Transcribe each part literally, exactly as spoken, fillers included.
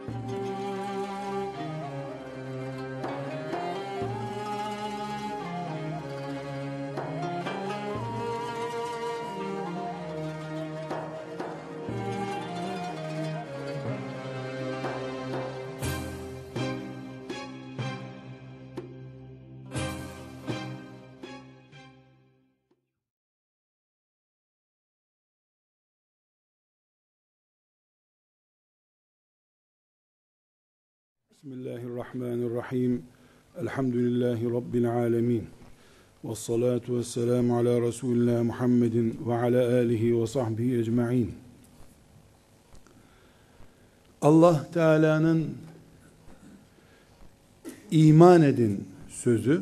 Bismillahirrahmanirrahim. Elhamdülillahi Rabbil alemin. Vessalatu vesselamu ala Resulillah Muhammedin ve ala alihi ve sahbihi ecma'in. Allah Teala'nın iman edin sözü,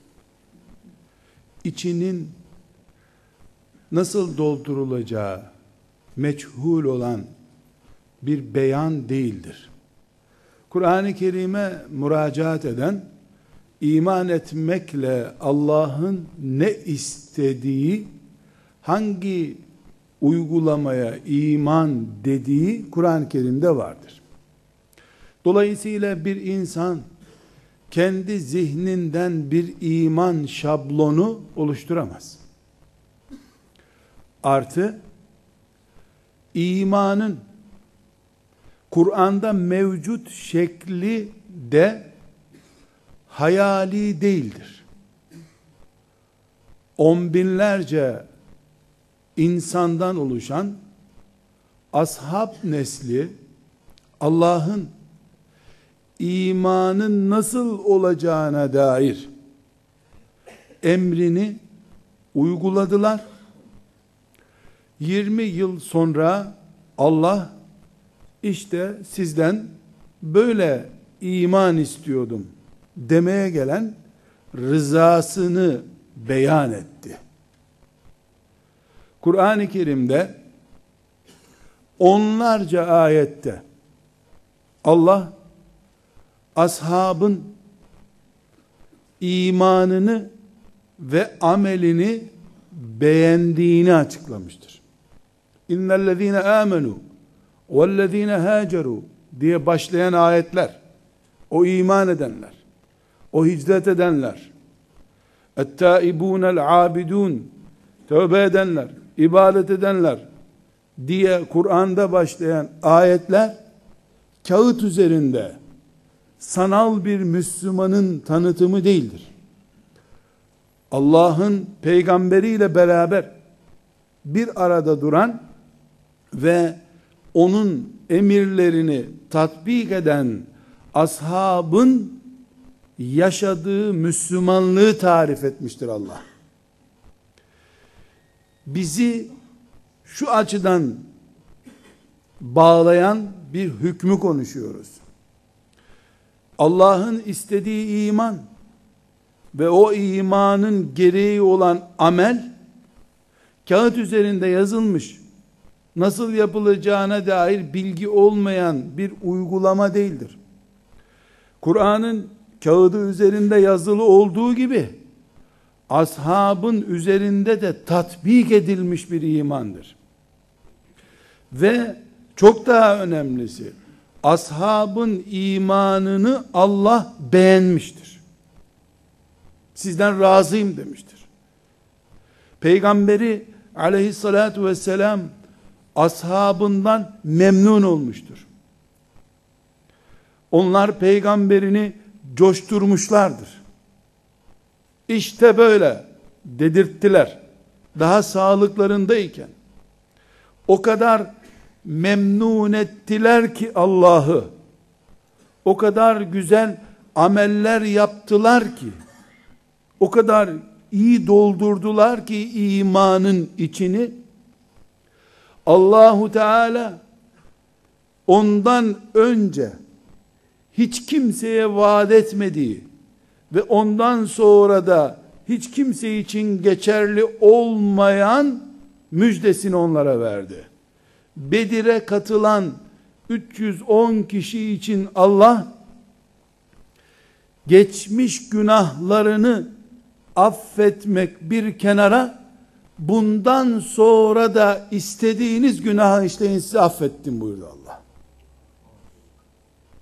içinin nasıl doldurulacağı meçhul olan bir beyan değildir. Kur'an-ı Kerim'e müracaat eden, iman etmekle Allah'ın ne istediği, hangi uygulamaya iman dediği Kur'an-ı Kerim'de vardır. Dolayısıyla bir insan kendi zihninden bir iman şablonu oluşturamaz. Artı, imanın Kur'an'da mevcut şekli de hayali değildir. On binlerce insandan oluşan ashab nesli Allah'ın imanın nasıl olacağına dair emrini uyguladılar. yirmi yıl sonra Allah İşte sizden böyle iman istiyordum demeye gelen rızasını beyan etti. Kur'an-ı Kerim'de onlarca ayette Allah ashabın imanını ve amelini beğendiğini açıklamıştır. İnnellezîne âmenû وَالَّذ۪ينَ هَاجَرُوا diye başlayan ayetler, o iman edenler, o hicret edenler, اَتَّائِبُونَ الْعَابِدُونَ tövbe edenler, ibadet edenler diye Kur'an'da başlayan ayetler, kağıt üzerinde sanal bir Müslümanın tanıtımı değildir. Allah'ın peygamberiyle beraber bir arada duran ve onun emirlerini tatbik eden ashabın yaşadığı Müslümanlığı tarif etmiştir Allah. Bizi şu açıdan bağlayan bir hükmü konuşuyoruz. Allah'ın istediği iman ve o imanın gereği olan amel kağıt üzerinde yazılmış, nasıl yapılacağına dair bilgi olmayan bir uygulama değildir. Kur'an'ın kağıdı üzerinde yazılı olduğu gibi ashabın üzerinde de tatbik edilmiş bir imandır. Ve çok daha önemlisi, ashabın imanını Allah beğenmiştir. Sizden razıyım demiştir. Peygamberi aleyhissalatu vesselam ashabından memnun olmuştur. Onlar peygamberini coşturmuşlardır. İşte böyle dedirttiler. Daha sağlıklarındayken o kadar memnun ettiler ki Allah'ı, o kadar güzel ameller yaptılar ki, o kadar iyi doldurdular ki imanın içini, Allahu Teala ondan önce hiç kimseye vaat etmediği ve ondan sonra da hiç kimse için geçerli olmayan müjdesini onlara verdi. Bedir'e katılan üç yüz on kişi için Allah geçmiş günahlarını affetmek bir kenara, bundan sonra da istediğiniz günahı işleyin size affettim buyurdu Allah.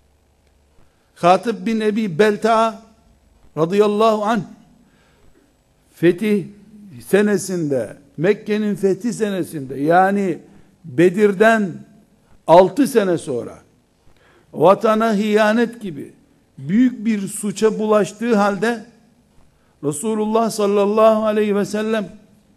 Hatib bin Ebi Belta'a radıyallahu anh fetih senesinde, Mekke'nin fethi senesinde, yani Bedir'den altı sene sonra vatana hiyanet gibi büyük bir suça bulaştığı halde Resulullah sallallahu aleyhi ve sellem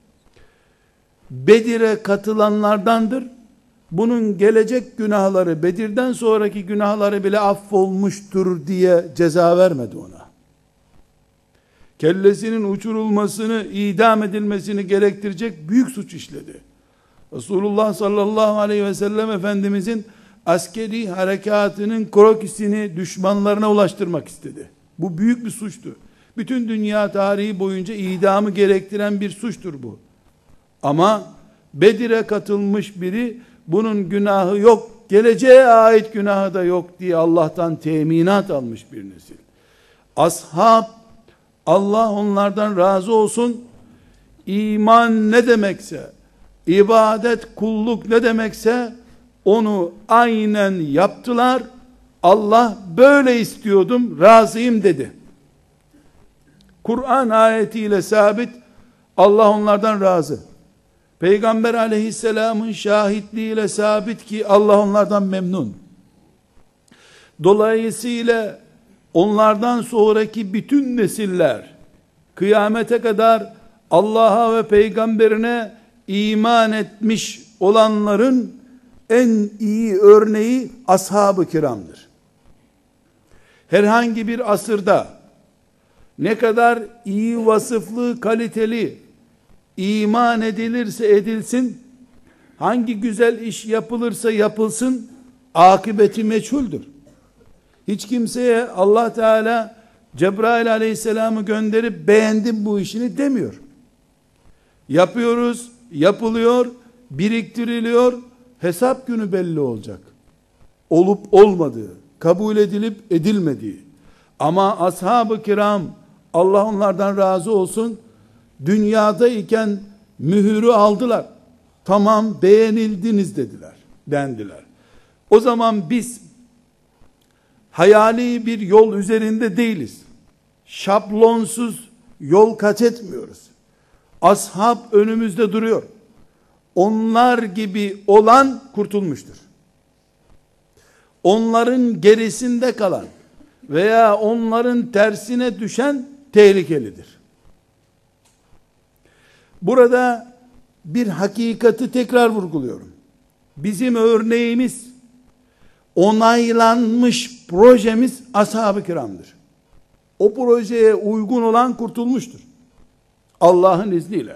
Bedir'e katılanlardandır. Bunun gelecek günahları, Bedir'den sonraki günahları bile affolmuştur diye ceza vermedi ona. Kellesinin uçurulmasını, idam edilmesini gerektirecek büyük suç işledi. Resulullah sallallahu aleyhi ve sellem Efendimizin askeri harekatının krokisini düşmanlarına ulaştırmak istedi. Bu büyük bir suçtu. Bütün dünya tarihi boyunca idamı gerektiren bir suçtur bu. Ama Bedir'e katılmış biri bunun günahı yok, geleceğe ait günahı da yok diye Allah'tan teminat almış bir nesil. Ashab, Allah onlardan razı olsun, iman ne demekse, ibadet, kulluk ne demekse onu aynen yaptılar. Allah böyle istiyordum, razıyım dedi. Kur'an ayetiyle sabit, Allah onlardan razı. Peygamber aleyhisselamın şahitliğiyle sabit ki Allah onlardan memnun. Dolayısıyla onlardan sonraki bütün nesiller kıyamete kadar Allah'a ve peygamberine iman etmiş olanların en iyi örneği ashab-ı kiramdır. Herhangi bir asırda ne kadar iyi vasıflı, kaliteli iman edilirse edilsin, hangi güzel iş yapılırsa yapılsın, akıbeti meçhuldür. Hiç kimseye Allah Teala Cebrail aleyhisselamı gönderip beğendim bu işini demiyor. Yapıyoruz, yapılıyor, biriktiriliyor, hesap günü belli olacak. Olup olmadığı, kabul edilip edilmediği. Ama ashab-ı kiram, Allah onlardan razı olsun, dünyada iken mühürü aldılar. Tamam, beğenildiniz dediler, dendiler. O zaman biz hayali bir yol üzerinde değiliz. Şablonsuz yol kat etmiyoruz. Ashab önümüzde duruyor. Onlar gibi olan kurtulmuştur. Onların gerisinde kalan veya onların tersine düşen tehlikelidir. Burada bir hakikati tekrar vurguluyorum. Bizim örneğimiz, onaylanmış projemiz ashab-ı kiramdır. O projeye uygun olan kurtulmuştur. Allah'ın izniyle.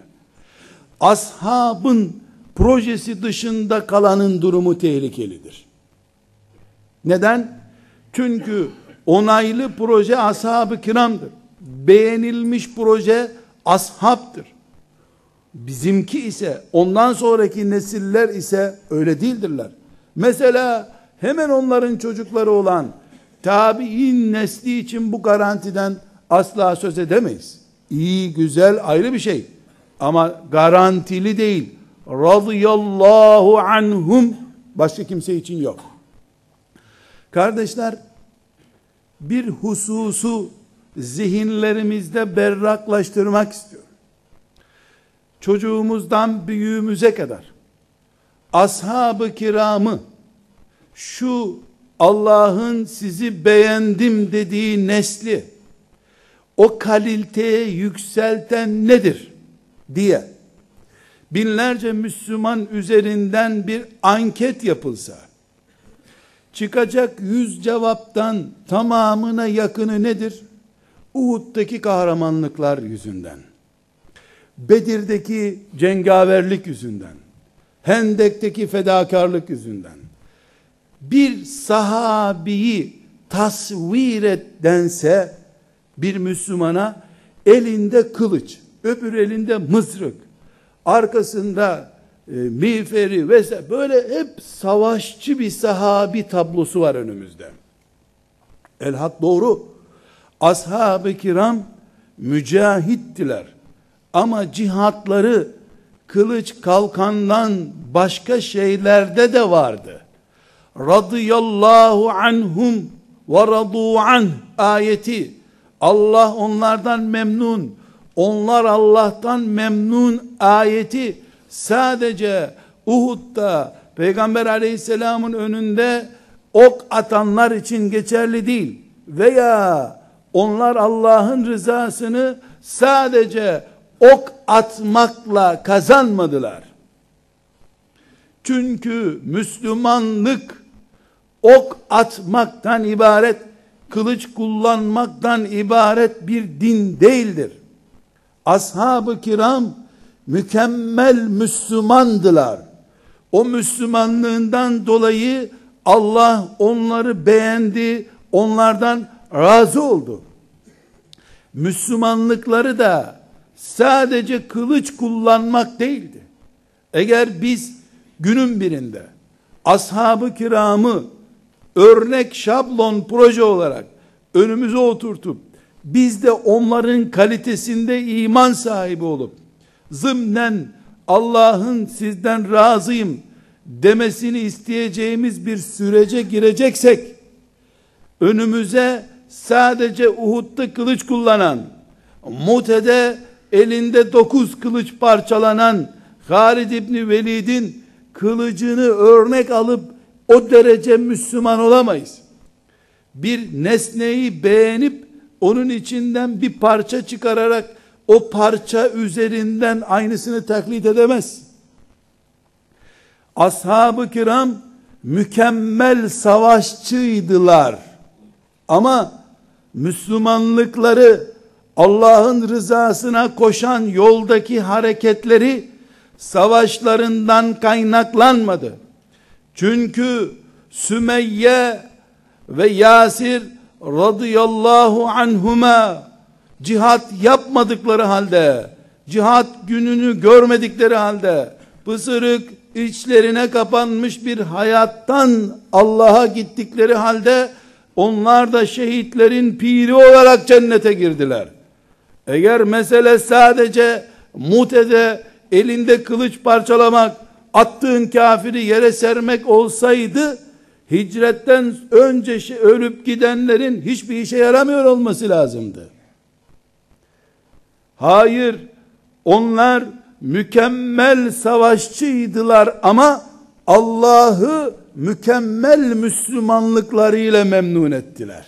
Ashabın projesi dışında kalanın durumu tehlikelidir. Neden? Çünkü onaylı proje ashab-ı kiramdır. Beğenilmiş proje ashabtır. Bizimki ise, ondan sonraki nesiller ise öyle değildirler. Mesela hemen onların çocukları olan tabi'in nesli için bu garantiden asla söz edemeyiz. İyi, güzel ayrı bir şey. Ama garantili değil. Radıyallahu anhum başka kimse için yok. Kardeşler, bir hususu zihinlerimizde berraklaştırmak istiyorum. Çocuğumuzdan büyüğümüze kadar ashab-ı kiramı, şu Allah'ın sizi beğendim dediği nesli o kaliteye yükselten nedir diye binlerce Müslüman üzerinden bir anket yapılsa, çıkacak yüz cevaptan tamamına yakını nedir? Uhud'daki kahramanlıklar yüzünden, Bedir'deki cengaverlik yüzünden, Hendek'teki fedakarlık yüzünden. Bir sahabiyi tasvir et dense bir Müslümana, elinde kılıç, öbür elinde mızrak, arkasında e, miğferi vesaire, böyle hep savaşçı bir sahabi tablosu var önümüzde. Elhak doğru. Ashab-ı kiram mücahittiler. Ama cihatları kılıç kalkandan başka şeylerde de vardı. Radıyallahu anhum, ve radu anh ayeti, Allah onlardan memnun, onlar Allah'tan memnun ayeti sadece Uhud'da Peygamber aleyhisselamın önünde ok atanlar için geçerli değil. Veya onlar Allah'ın rızasını sadece ok atmakla kazanmadılar. Çünkü Müslümanlık ok atmaktan ibaret, kılıç kullanmaktan ibaret bir din değildir. Ashab-ı kiram mükemmel Müslümandılar. O Müslümanlığından dolayı Allah onları beğendi, onlardan razı oldu. Müslümanlıkları da sadece kılıç kullanmak değildi. Eğer biz günün birinde ashab-ı kiramı örnek şablon proje olarak önümüze oturtup biz de onların kalitesinde iman sahibi olup zımnen Allah'ın sizden razıyım demesini isteyeceğimiz bir sürece gireceksek, önümüze sadece Uhud'da kılıç kullanan, Mute'de elinde dokuz kılıç parçalanan Halid İbni Velid'in kılıcını örnek alıp o derece Müslüman olamayız. Bir nesneyi beğenip onun içinden bir parça çıkararak o parça üzerinden aynısını taklit edemez. Ashab-ı kiram mükemmel savaşçıydılar. Ama Müslümanlıkları, Allah'ın rızasına koşan yoldaki hareketleri savaşlarından kaynaklanmadı. Çünkü Sümeyye ve Yasir radıyallahu anhuma cihat yapmadıkları halde, cihat gününü görmedikleri halde, pısırık içlerine kapanmış bir hayattan Allah'a gittikleri halde, onlar da şehitlerin piri olarak cennete girdiler. Eğer mesele sadece Mute'de elinde kılıç parçalamak, attığın kafiri yere sermek olsaydı, hicretten önce ölüp gidenlerin hiçbir işe yaramıyor olması lazımdı. Hayır, onlar mükemmel savaşçıydılar ama Allah'ı mükemmel Müslümanlıklarıyla memnun ettiler.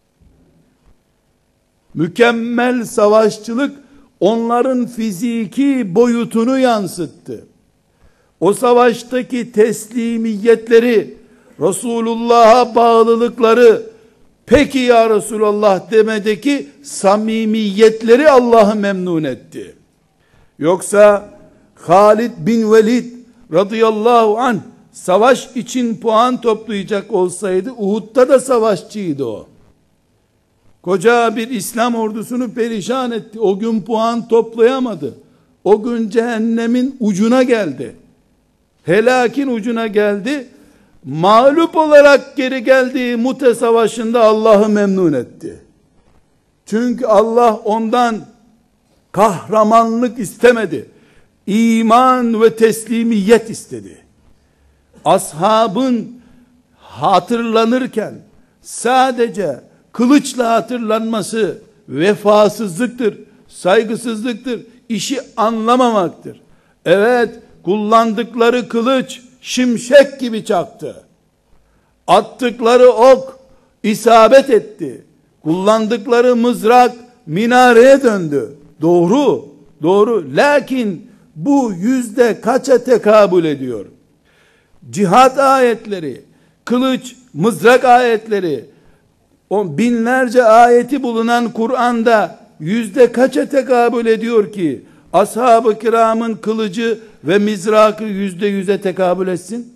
Mükemmel savaşçılık onların fiziki boyutunu yansıttı. O savaştaki teslimiyetleri, Resulullah'a bağlılıkları, peki ya Resulullah demedeki samimiyetleri Allah'ı memnun etti. Yoksa Halid bin Velid radıyallahu anh savaş için puan toplayacak olsaydı Uhud'da da savaşçıydı o. Koca bir İslam ordusunu perişan etti. O gün puan toplayamadı. O gün cehennemin ucuna geldi. Helakin ucuna geldi. Mağlup olarak geri geldiği Mute Savaşı'nda Allah'ı memnun etti. Çünkü Allah ondan kahramanlık istemedi. İman ve teslimiyet istedi. Ashabın hatırlanırken sadece kılıçla hatırlanması vefasızlıktır, saygısızlıktır, işi anlamamaktır. Evet, kullandıkları kılıç şimşek gibi çaktı. Attıkları ok isabet etti. Kullandıkları mızrak minareye döndü. Doğru, doğru. Lakin bu yüzde kaça tekabül ediyor? Cihat ayetleri, kılıç, mızrak ayetleri, o binlerce ayeti bulunan Kur'an'da yüzde kaça tekabül ediyor ki ashab-ı kiramın kılıcı ve mizrakı yüzde yüze tekabül etsin?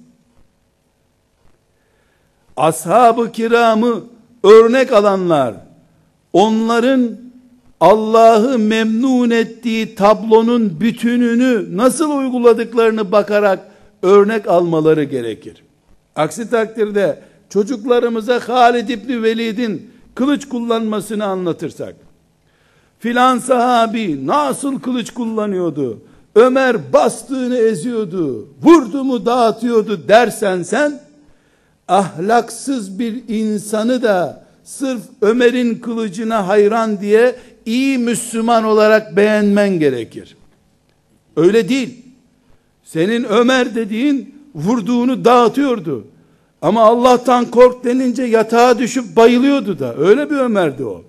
Ashab-ı kiramı örnek alanlar, onların Allah'ı memnun ettiği tablonun bütününü nasıl uyguladıklarını bakarak örnek almaları gerekir. Aksi takdirde çocuklarımıza Halid İbni Velid'in kılıç kullanmasını anlatırsak, filan sahabi nasıl kılıç kullanıyordu, Ömer bastığını eziyordu, vurdu mu dağıtıyordu dersen sen, ahlaksız bir insanı da sırf Ömer'in kılıcına hayran diye iyi Müslüman olarak beğenmen gerekir. Öyle değil. Senin Ömer dediğin vurduğunu dağıtıyordu. Ama Allah'tan kork denince yatağa düşüp bayılıyordu da. Öyle bir Ömer'di o.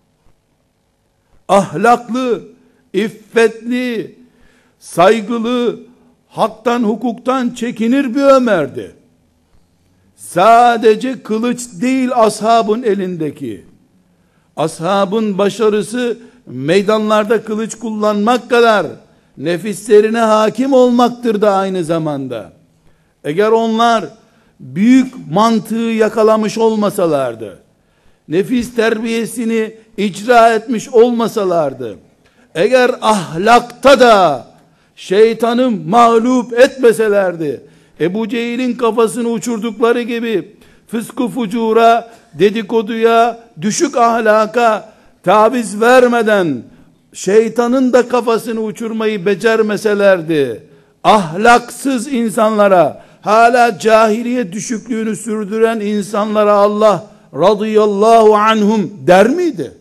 Ahlaklı, iffetli, saygılı, haktan hukuktan çekinir bir Ömer'di. Sadece kılıç değil ashabın elindeki. Ashabın başarısı meydanlarda kılıç kullanmak kadar nefislerine hakim olmaktır da aynı zamanda. Eğer onlar büyük mantığı yakalamış olmasalardı, nefis terbiyesini icra etmiş olmasalardı, eğer ahlakta da şeytanı mağlup etmeselerdi, Ebu Cehil'in kafasını uçurdukları gibi fıskı fucura, dedikoduya, düşük ahlaka taviz vermeden şeytanın da kafasını uçurmayı becermeselerdi, ahlaksız insanlara, hala cahiliye düşüklüğünü sürdüren insanlara Allah radıyallahu anhum der miydi?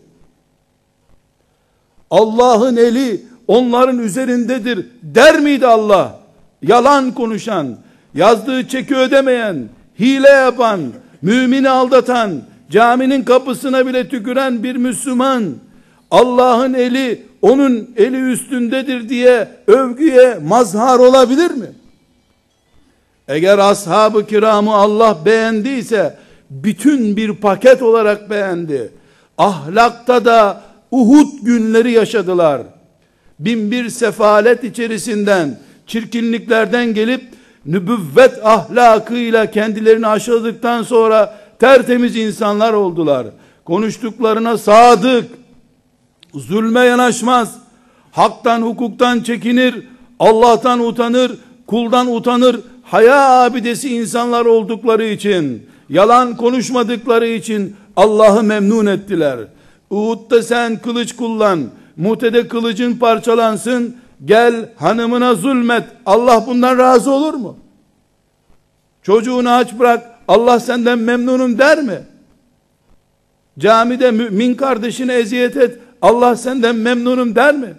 Allah'ın eli onların üzerindedir der miydi Allah? Yalan konuşan, yazdığı çeki ödemeyen, hile yapan, mümini aldatan, caminin kapısına bile tüküren bir Müslüman, Allah'ın eli onun eli üstündedir diye övgüye mazhar olabilir mi? Eğer ashab-ı kiramı Allah beğendiyse, bütün bir paket olarak beğendi. Ahlakta da Uhud günleri yaşadılar. Bin bir sefalet içerisinden, çirkinliklerden gelip, nübüvvet ahlakıyla kendilerini aşıladıktan sonra tertemiz insanlar oldular. Konuştuklarına sadık, zulme yanaşmaz, haktan hukuktan çekinir, Allah'tan utanır, kuldan utanır, haya abidesi insanlar oldukları için, yalan konuşmadıkları için Allah'ı memnun ettiler. Uhud'da sen kılıç kullan, Mute'de kılıcın parçalansın, gel hanımına zulmet, Allah bundan razı olur mu? Çocuğunu aç bırak, Allah senden memnunum der mi? Camide mümin kardeşine eziyet et, Allah senden memnunum der mi?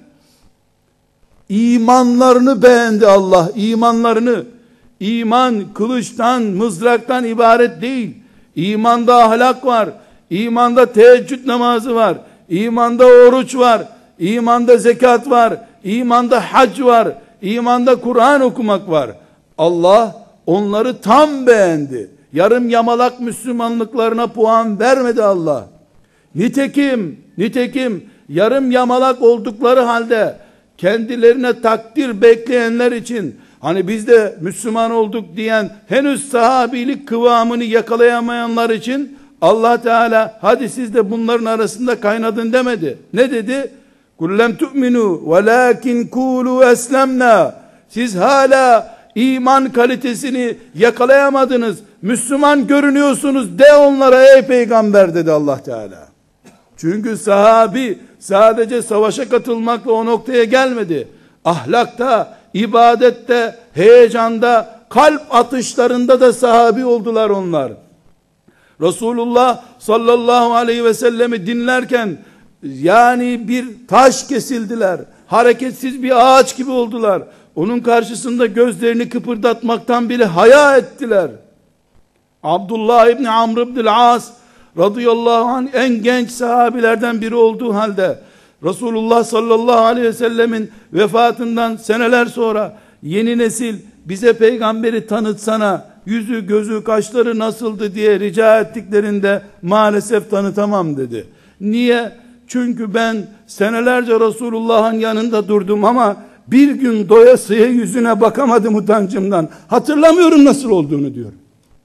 İmanlarını beğendi Allah, imanlarını. İman kılıçtan, mızraktan ibaret değil. İmanda ahlak var, imanda teheccüd namazı var, imanda oruç var, imanda zekat var, imanda hac var, imanda Kur'an okumak var. Allah onları tam beğendi. Yarım yamalak Müslümanlıklarına puan vermedi Allah. Nitekim, nitekim yarım yamalak oldukları halde kendilerine takdir bekleyenler için, hani biz de Müslüman olduk diyen, henüz sahabilik kıvamını yakalayamayanlar için Allah Teala hadi siz de bunların arasında kaynadın demedi. Ne dedi? Kullem tu'minu velakin kulu eslemna. Siz hala iman kalitesini yakalayamadınız, Müslüman görünüyorsunuz de onlara ey peygamber dedi Allah Teala. Çünkü sahabi sadece savaşa katılmakla o noktaya gelmedi. Ahlakta, ibadette, heyecanda, kalp atışlarında da sahabi oldular onlar. Resulullah sallallahu aleyhi ve sellemi dinlerken yani bir taş kesildiler. Hareketsiz bir ağaç gibi oldular. Onun karşısında gözlerini kıpırdatmaktan bile haya ettiler. Abdullah İbni Amr İbni As radıyallahu anh en genç sahabilerden biri olduğu halde Resulullah sallallahu aleyhi ve sellemin vefatından seneler sonra yeni nesil bize peygamberi tanıtsana, yüzü gözü kaşları nasıldı diye rica ettiklerinde maalesef tanıtamam dedi. Niye? Çünkü ben senelerce Resulullah'ın yanında durdum ama bir gün doyasıya yüzüne bakamadım utancımdan. Hatırlamıyorum nasıl olduğunu diyor.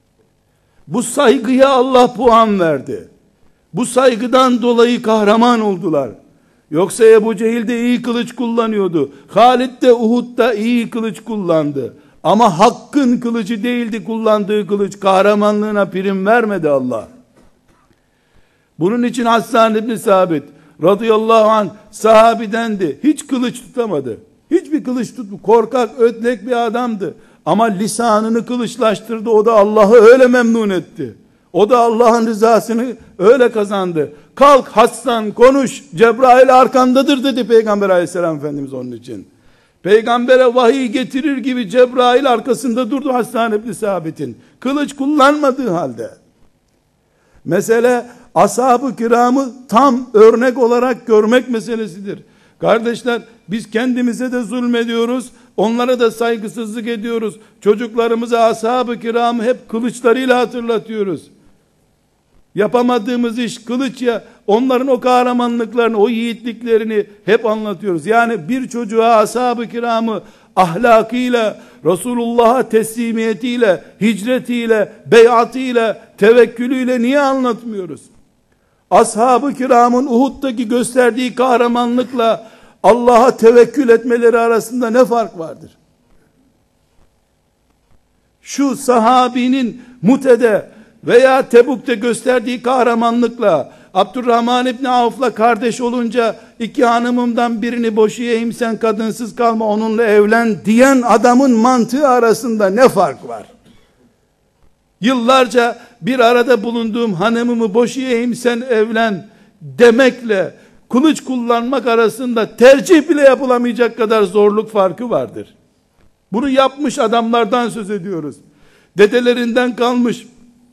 Bu saygıya Allah puan verdi. Bu saygıdan dolayı kahraman oldular. Yoksa Ebu Cehil de iyi kılıç kullanıyordu. Halid de Uhud'da iyi kılıç kullandı. Ama hakkın kılıcı değildi kullandığı kılıç. Kahramanlığına prim vermedi Allah. Bunun için Hassan İbni Sabit radıyallahu anh sahabidendi. Hiç kılıç tutamadı. Hiçbir kılıç tutmadı. Korkak, ödlek bir adamdı. Ama lisanını kılıçlaştırdı. O da Allah'ı öyle memnun etti. O da Allah'ın rızasını öyle kazandı. Kalk Hasan, konuş, Cebrail arkandadır dedi Peygamber aleyhisselam Efendimiz onun için. Peygambere vahiy getirir gibi Cebrail arkasında durdu Hasan ibn Sabit'in. Kılıç kullanmadığı halde. Mesele ashab-ı kiramı tam örnek olarak görmek meselesidir. Kardeşler, biz kendimize de zulmediyoruz, onlara da saygısızlık ediyoruz. Çocuklarımıza ashab-ı kiramı hep kılıçlarıyla hatırlatıyoruz. Yapamadığımız iş kılıç ya, onların o kahramanlıklarını, o yiğitliklerini hep anlatıyoruz. Yani bir çocuğa ashab-ı kiramı ahlakıyla, Resulullah'a teslimiyetiyle, hicretiyle, beyatıyla, tevekkülüyle niye anlatmıyoruz? Ashab-ı kiramın Uhud'daki gösterdiği kahramanlıkla Allah'a tevekkül etmeleri arasında ne fark vardır? Şu sahabinin Mute'de veya Tebuk'te gösterdiği kahramanlıkla Abdurrahman İbni Avf'la kardeş olunca iki hanımımdan birini boşayayım, sen kadınsız kalma, onunla evlen diyen adamın mantığı arasında ne fark var? Yıllarca bir arada bulunduğum hanımımı boşayayım, sen evlen demekle kılıç kullanmak arasında tercih bile yapılamayacak kadar zorluk farkı vardır. Bunu yapmış adamlardan söz ediyoruz. Dedelerinden kalmış,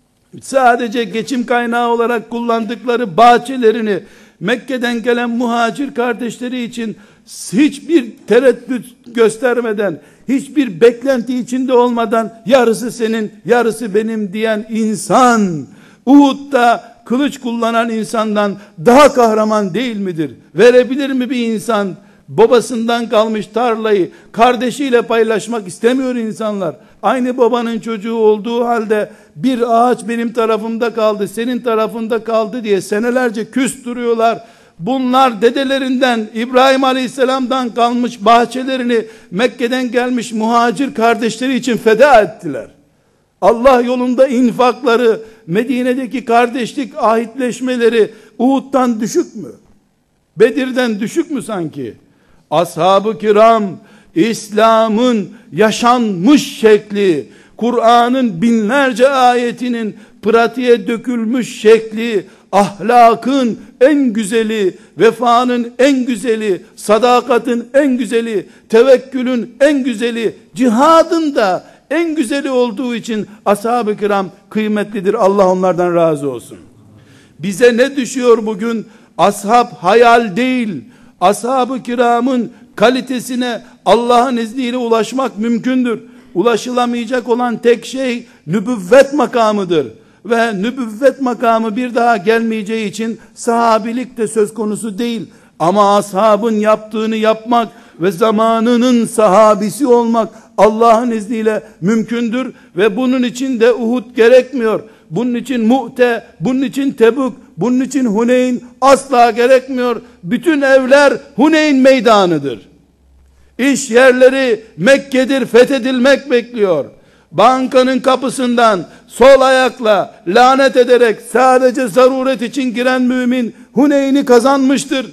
sadece geçim kaynağı olarak kullandıkları bahçelerini Mekke'den gelen muhacir kardeşleri için hiçbir tereddüt göstermeden, hiçbir beklenti içinde olmadan yarısı senin, yarısı benim diyen insan, Uhud'da kılıç kullanan insandan daha kahraman değil midir? Verebilir mi bir insan babasından kalmış tarlayı kardeşiyle paylaşmak istemiyor insanlar. Aynı babanın çocuğu olduğu halde bir ağaç benim tarafımda kaldı, senin tarafında kaldı diye senelerce küs duruyorlar. Bunlar dedelerinden, İbrahim Aleyhisselam'dan kalmış bahçelerini Mekke'den gelmiş muhacir kardeşleri için feda ettiler. Allah yolunda infakları, Medine'deki kardeşlik ahitleşmeleri Uhud'dan düşük mü? Bedir'den düşük mü sanki? Ashab-ı kiram, İslam'ın yaşanmış şekli, Kur'an'ın binlerce ayetinin pratiğe dökülmüş şekli, ahlakın en güzeli, vefanın en güzeli, sadakatın en güzeli, tevekkülün en güzeli, cihadın da en güzeli olduğu için ashab-ı kiram kıymetlidir. Allah onlardan razı olsun. Bize ne düşüyor bugün? Ashab hayal değil. Ashab-ı kiramın kalitesine Allah'ın izniyle ulaşmak mümkündür. Ulaşılamayacak olan tek şey nübüvvet makamıdır. Ve nübüvvet makamı bir daha gelmeyeceği için sahabilik de söz konusu değil. Ama ashabın yaptığını yapmak ve zamanının sahabisi olmak Allah'ın izniyle mümkündür. Ve bunun için de Uhud gerekmiyor. Bunun için Mu'te, bunun için Tebuk, bunun için Huneyn asla gerekmiyor. Bütün evler Huneyn meydanıdır. İş yerleri Mekke'dir, fethedilmek bekliyor. Bankanın kapısından sol ayakla lanet ederek sadece zaruret için giren mümin Huneyn'i kazanmıştır.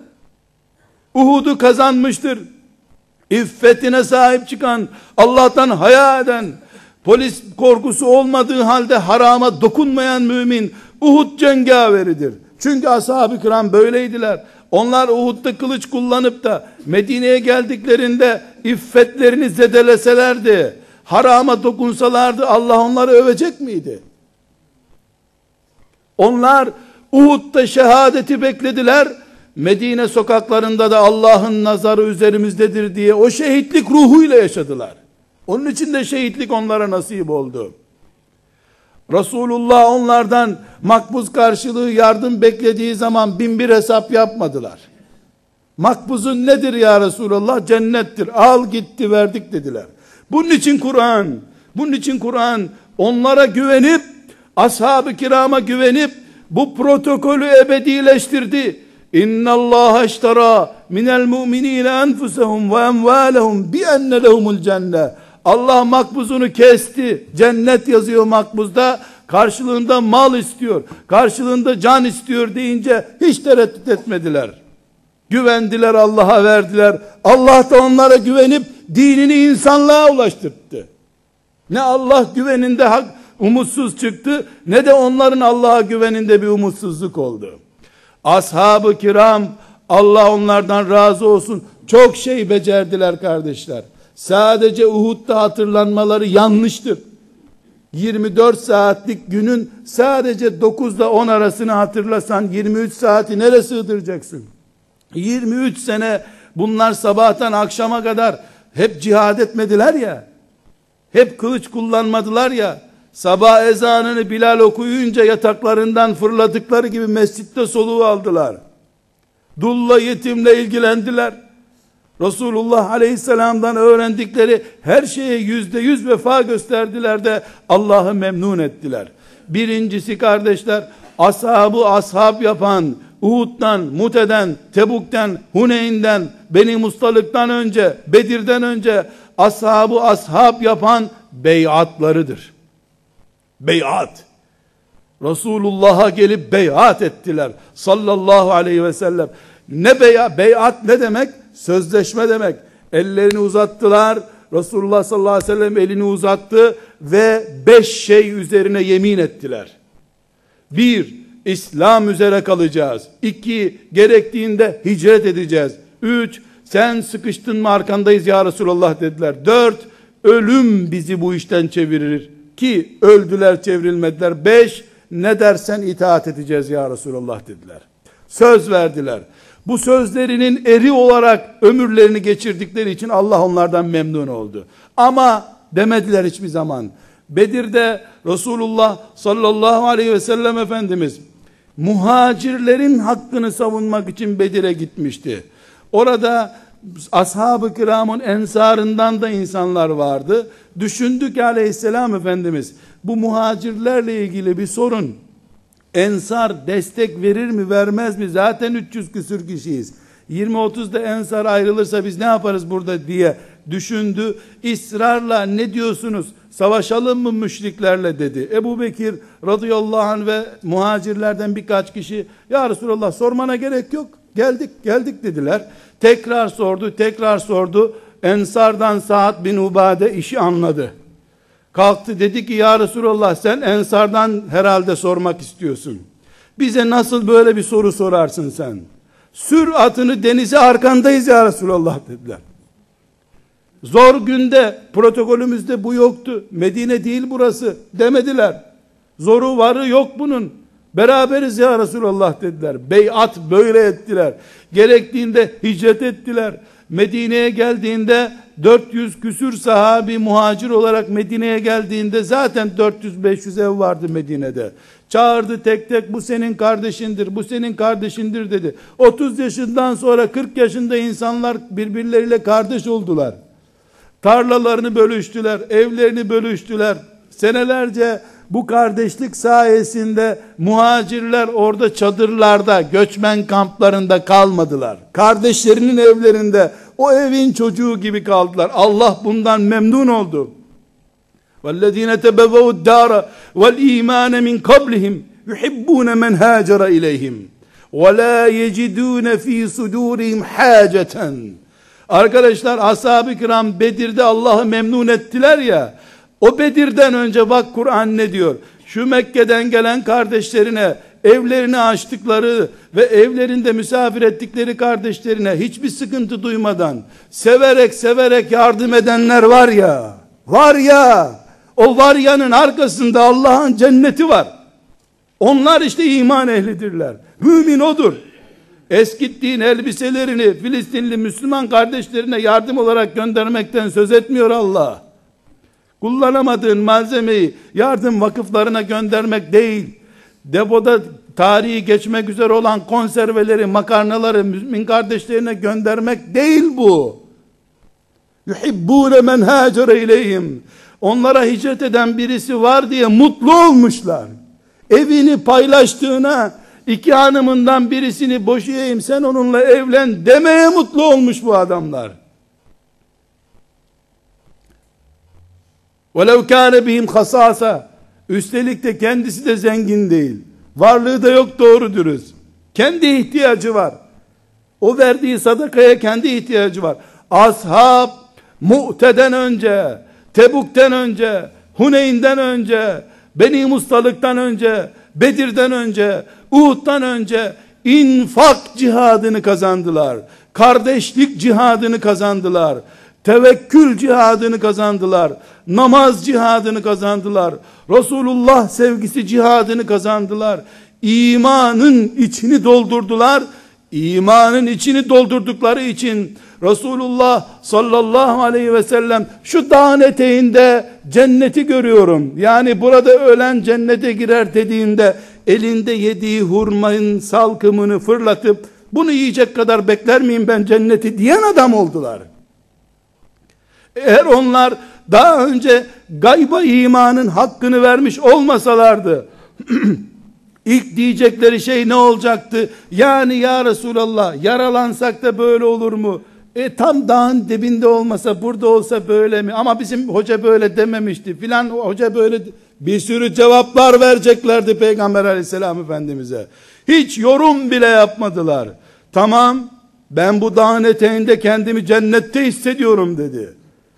Uhud'u kazanmıştır. İffetine sahip çıkan, Allah'tan haya eden, polis korkusu olmadığı halde harama dokunmayan mümin Uhud cengaveridir. Çünkü ashab-ı kiram böyleydiler. Onlar Uhud'da kılıç kullanıp da Medine'ye geldiklerinde iffetlerini zedeleselerdi, harama dokunsalardı Allah onları övecek miydi? Onlar Uhud'da şehadeti beklediler. Medine sokaklarında da Allah'ın nazarı üzerimizdedir diye o şehitlik ruhuyla yaşadılar. Onun için de şehitlik onlara nasip oldu. Resulullah onlardan makbuz karşılığı yardım beklediği zaman bin bir hesap yapmadılar. Makbuzun nedir ya Resulullah? Cennettir. Al gitti verdik dediler. Bunun için Kur'an, bunun için Kur'an onlara güvenip, ashab-ı kirama güvenip bu protokolü ebedileştirdi. İnna Allah iştara minel mu'minine enfusahum ve emvalahum bi enne lehumul cennet. Allah makbuzunu kesti. Cennet yazıyor makbuzda. Karşılığında mal istiyor, karşılığında can istiyor deyince hiç tereddüt etmediler. Güvendiler, Allah'a verdiler. Allah da onlara güvenip dinini insanlığa ulaştırdı. Ne Allah güveninde hak, umutsuz çıktı, ne de onların Allah'a güveninde bir umutsuzluk oldu. Ashab-ı kiram, Allah onlardan razı olsun, çok şey becerdiler kardeşler. Sadece Uhud'da hatırlanmaları yanlıştır. yirmi dört saatlik günün sadece dokuzda on arasını hatırlasan yirmi üç saati nereye sığdıracaksın? yirmi üç sene bunlar sabahtan akşama kadar hep cihad etmediler ya, hep kılıç kullanmadılar ya, sabah ezanını Bilal okuyunca yataklarından fırladıkları gibi mescitte soluğu aldılar. Dulla yetimle ilgilendiler. Resulullah aleyhisselamdan öğrendikleri her şeye yüzde yüz vefa gösterdiler de Allah'ı memnun ettiler. Birincisi kardeşler, ashabı ashab yapan, Uhud'dan, Mute'den, Tebuk'ten, Huneyn'den, Beni Mustalık'tan önce, Bedir'den önce ashabı ashab yapan beyatlarıdır. Beyat. Resulullah'a gelip beyat ettiler sallallahu aleyhi ve sellem. Ne beyat? Beyat ne demek? Sözleşme demek. Ellerini uzattılar. Resulullah sallallahu aleyhi ve sellem elini uzattı ve beş şey üzerine yemin ettiler. Bir, İslam üzere kalacağız. İki, gerektiğinde hicret edeceğiz. Üç, sen sıkıştın mı arkandayız ya Resulullah dediler. Dört, ölüm bizi bu işten çevirir. Ki öldüler, çevrilmediler. Beş, ne dersen itaat edeceğiz ya Resulullah dediler. Söz verdiler. Bu sözlerinin eri olarak ömürlerini geçirdikleri için Allah onlardan memnun oldu. Ama demediler hiçbir zaman. Bedir'de Resulullah sallallahu aleyhi ve sellem Efendimiz muhacirlerin hakkını savunmak için Bedir'e gitmişti. Orada ashab-ı kiramın ensarından da insanlar vardı. Düşündü ki aleyhisselam Efendimiz bu muhacirlerle ilgili bir sorun. Ensar destek verir mi vermez mi? Zaten üç yüz küsür kişiyiz. yirmi otuzda ensar ayrılırsa biz ne yaparız burada diye düşündü. İsrarla ne diyorsunuz? Savaşalım mı müşriklerle dedi. Ebu Bekir radıyallahu anh ve muhacirlerden birkaç kişi ya Resulallah sormana gerek yok. Geldik geldik dediler. Tekrar sordu tekrar sordu. Ensardan Sa'd bin Ubade işi anladı. Kalktı dedi ki ya Resulallah sen Ensardan herhalde sormak istiyorsun. Bize nasıl böyle bir soru sorarsın sen? Sür atını denize arkandayız ya Resulallah dediler. Zor günde protokolümüzde bu yoktu. Medine değil burası demediler. Zoru varı yok bunun. Beraberiz ya Resulallah dediler. Beyat böyle ettiler. Gerektiğinde hicret ettiler. Medine'ye geldiğinde dört yüz küsür sahabi muhacir olarak Medine'ye geldiğinde zaten dört yüz beş yüz ev vardı Medine'de. Çağırdı tek tek bu senin kardeşindir, bu senin kardeşindir dedi. otuz yaşından sonra kırk yaşında insanlar birbirleriyle kardeş oldular. Tarlalarını bölüştüler, evlerini bölüştüler. Senelerce bu kardeşlik sayesinde muhacirler orada çadırlarda, göçmen kamplarında kalmadılar. Kardeşlerinin evlerinde o evin çocuğu gibi kaldılar. Allah bundan memnun oldu. وَالَّذ۪ينَ تَبَوَّا الدَّارَ وَالْا۪يمَانَ مِنْ قَبْلِهِمْ يُحِبُّونَ مَنْ هَاجَرَ اِلَيْهِمْ وَلَا يَجِدُونَ ف۪ي صُدُورِهِمْ حَاجَةً. Arkadaşlar ashab-ı kiram Bedir'de Allah'ı memnun ettiler ya, o Bedir'den önce bak Kur'an ne diyor? Şu Mekke'den gelen kardeşlerine evlerini açtıkları ve evlerinde misafir ettikleri kardeşlerine hiçbir sıkıntı duymadan severek severek yardım edenler var ya, var ya, o var yanın arkasında Allah'ın cenneti var. Onlar işte iman ehlidirler. Mümin odur. Eskittiğin elbiselerini Filistinli Müslüman kardeşlerine yardım olarak göndermekten söz etmiyor Allah. Kullanamadığın malzemeyi yardım vakıflarına göndermek değil, depoda tarihi geçmek üzere olan konserveleri, makarnaları mümin kardeşlerine göndermek değil bu. yuhibbûne men hâcere ileyhim. Onlara hicret eden birisi var diye mutlu olmuşlar. Evini paylaştığına, iki hanımından birisini boşayayım sen onunla evlen demeye mutlu olmuş bu adamlar. وَلَوْ كَانَ بِهِمْ خَصَاصًا. Üstelik de kendisi de zengin değil. Varlığı da yok doğru dürüst. Kendi ihtiyacı var. O verdiği sadakaya kendi ihtiyacı var. Ashab Mu'te'den önce, Tebuk'ten önce, Huneyn'den önce Beni Mustalık'tan önce, Bedir'den önce, Uhud'dan önce infak cihadını kazandılar. Kardeşlik cihadını kazandılar. Tevekkül cihadını kazandılar. Namaz cihadını kazandılar. Resulullah sevgisi cihadını kazandılar. İmanın içini doldurdular. İmanın içini doldurdukları için Resulullah sallallahu aleyhi ve sellem şu dağın eteğinde cenneti görüyorum, yani burada ölen cennete girer dediğinde elinde yediği hurmanın salkımını fırlatıp bunu yiyecek kadar bekler miyim ben cenneti diyen adam oldular. Eğer onlar daha önce gayba imanın hakkını vermiş olmasalardı İlk diyecekleri şey ne olacaktı? Yani ya Resulallah, yaralansak da böyle olur mu? E tam dağın dibinde olmasa, burada olsa böyle mi? Ama bizim hoca böyle dememişti filan, hoca böyle, bir sürü cevaplar vereceklerdi Peygamber aleyhisselam efendimize. Hiç yorum bile yapmadılar. Tamam, ben bu dağın eteğinde kendimi cennette hissediyorum dedi.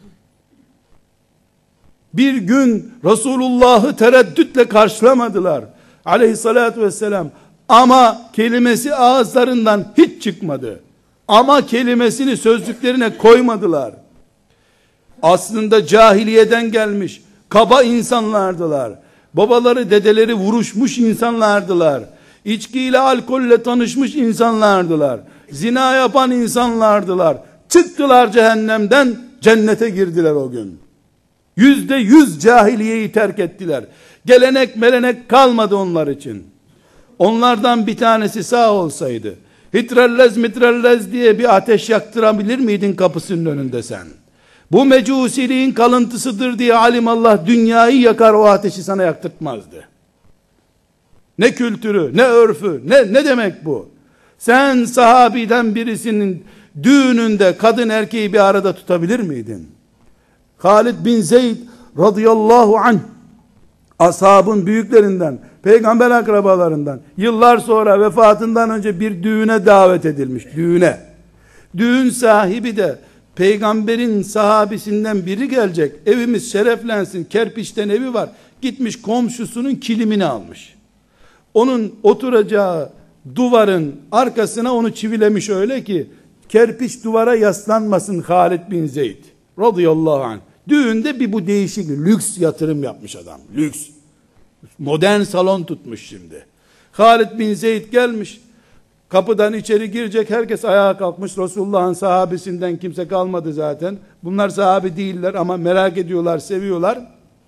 Bir gün Resulullah'ı tereddütle karşılamadılar aleyhissalatü vesselam, ama kelimesi ağızlarından hiç çıkmadı. Ama kelimesini sözlüklerine koymadılar. Aslında cahiliyeden gelmiş kaba insanlardılar. Babaları dedeleri vuruşmuş insanlardılar. İçkiyle alkolle tanışmış insanlardılar. Zina yapan insanlardılar. Çıktılar cehennemden, cennete girdiler o gün. Yüzde yüz cahiliyeyi terk ettiler. Gelenek melenek kalmadı onlar için. Onlardan bir tanesi sağ olsaydı, hitrellez mitrellez diye bir ateş yaktırabilir miydin kapısının önünde sen? Bu mecusiliğin kalıntısıdır diye alimallah dünyayı yakar, o ateşi sana yaktırtmazdı. Ne kültürü, ne örfü, ne, ne demek bu? Sen sahabiden birisinin düğününde kadın erkeği bir arada tutabilir miydin? Halid bin Zeyd radıyallahu anh, ashabın büyüklerinden, peygamber akrabalarından, yıllar sonra vefatından önce bir düğüne davet edilmiş, düğüne. Düğün sahibi de peygamberin sahabisinden biri gelecek, evimiz şereflensin, kerpiçten evi var, gitmiş komşusunun kilimini almış. Onun oturacağı duvarın arkasına onu çivilemiş öyle ki kerpiç duvara yaslanmasın Halid bin Zeyd radıyallahu anh. Düğünde bir bu değişik lüks yatırım yapmış adam. Lüks. Modern salon tutmuş şimdi. Halid bin Zeyd gelmiş. Kapıdan içeri girecek, herkes ayağa kalkmış. Resulullah'ın sahabesinden kimse kalmadı zaten. Bunlar sahabi değiller ama merak ediyorlar, seviyorlar.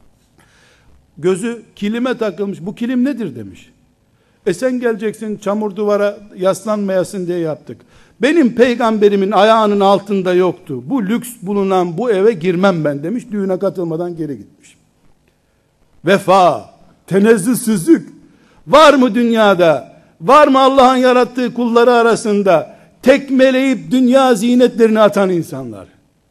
Gözü kilime takılmış. Bu kilim nedir demiş. E sen geleceksin, çamur duvara yaslanmayasın diye yaptık. Benim peygamberimin ayağının altında yoktu. Bu lüks bulunan bu eve girmem ben demiş. Düğüne katılmadan geri gitmiş. Vefa, tenezzülsüzlük var mı dünyada? Var mı Allah'ın yarattığı kulları arasında tekmeleyip dünya zinetlerini atan insanlar?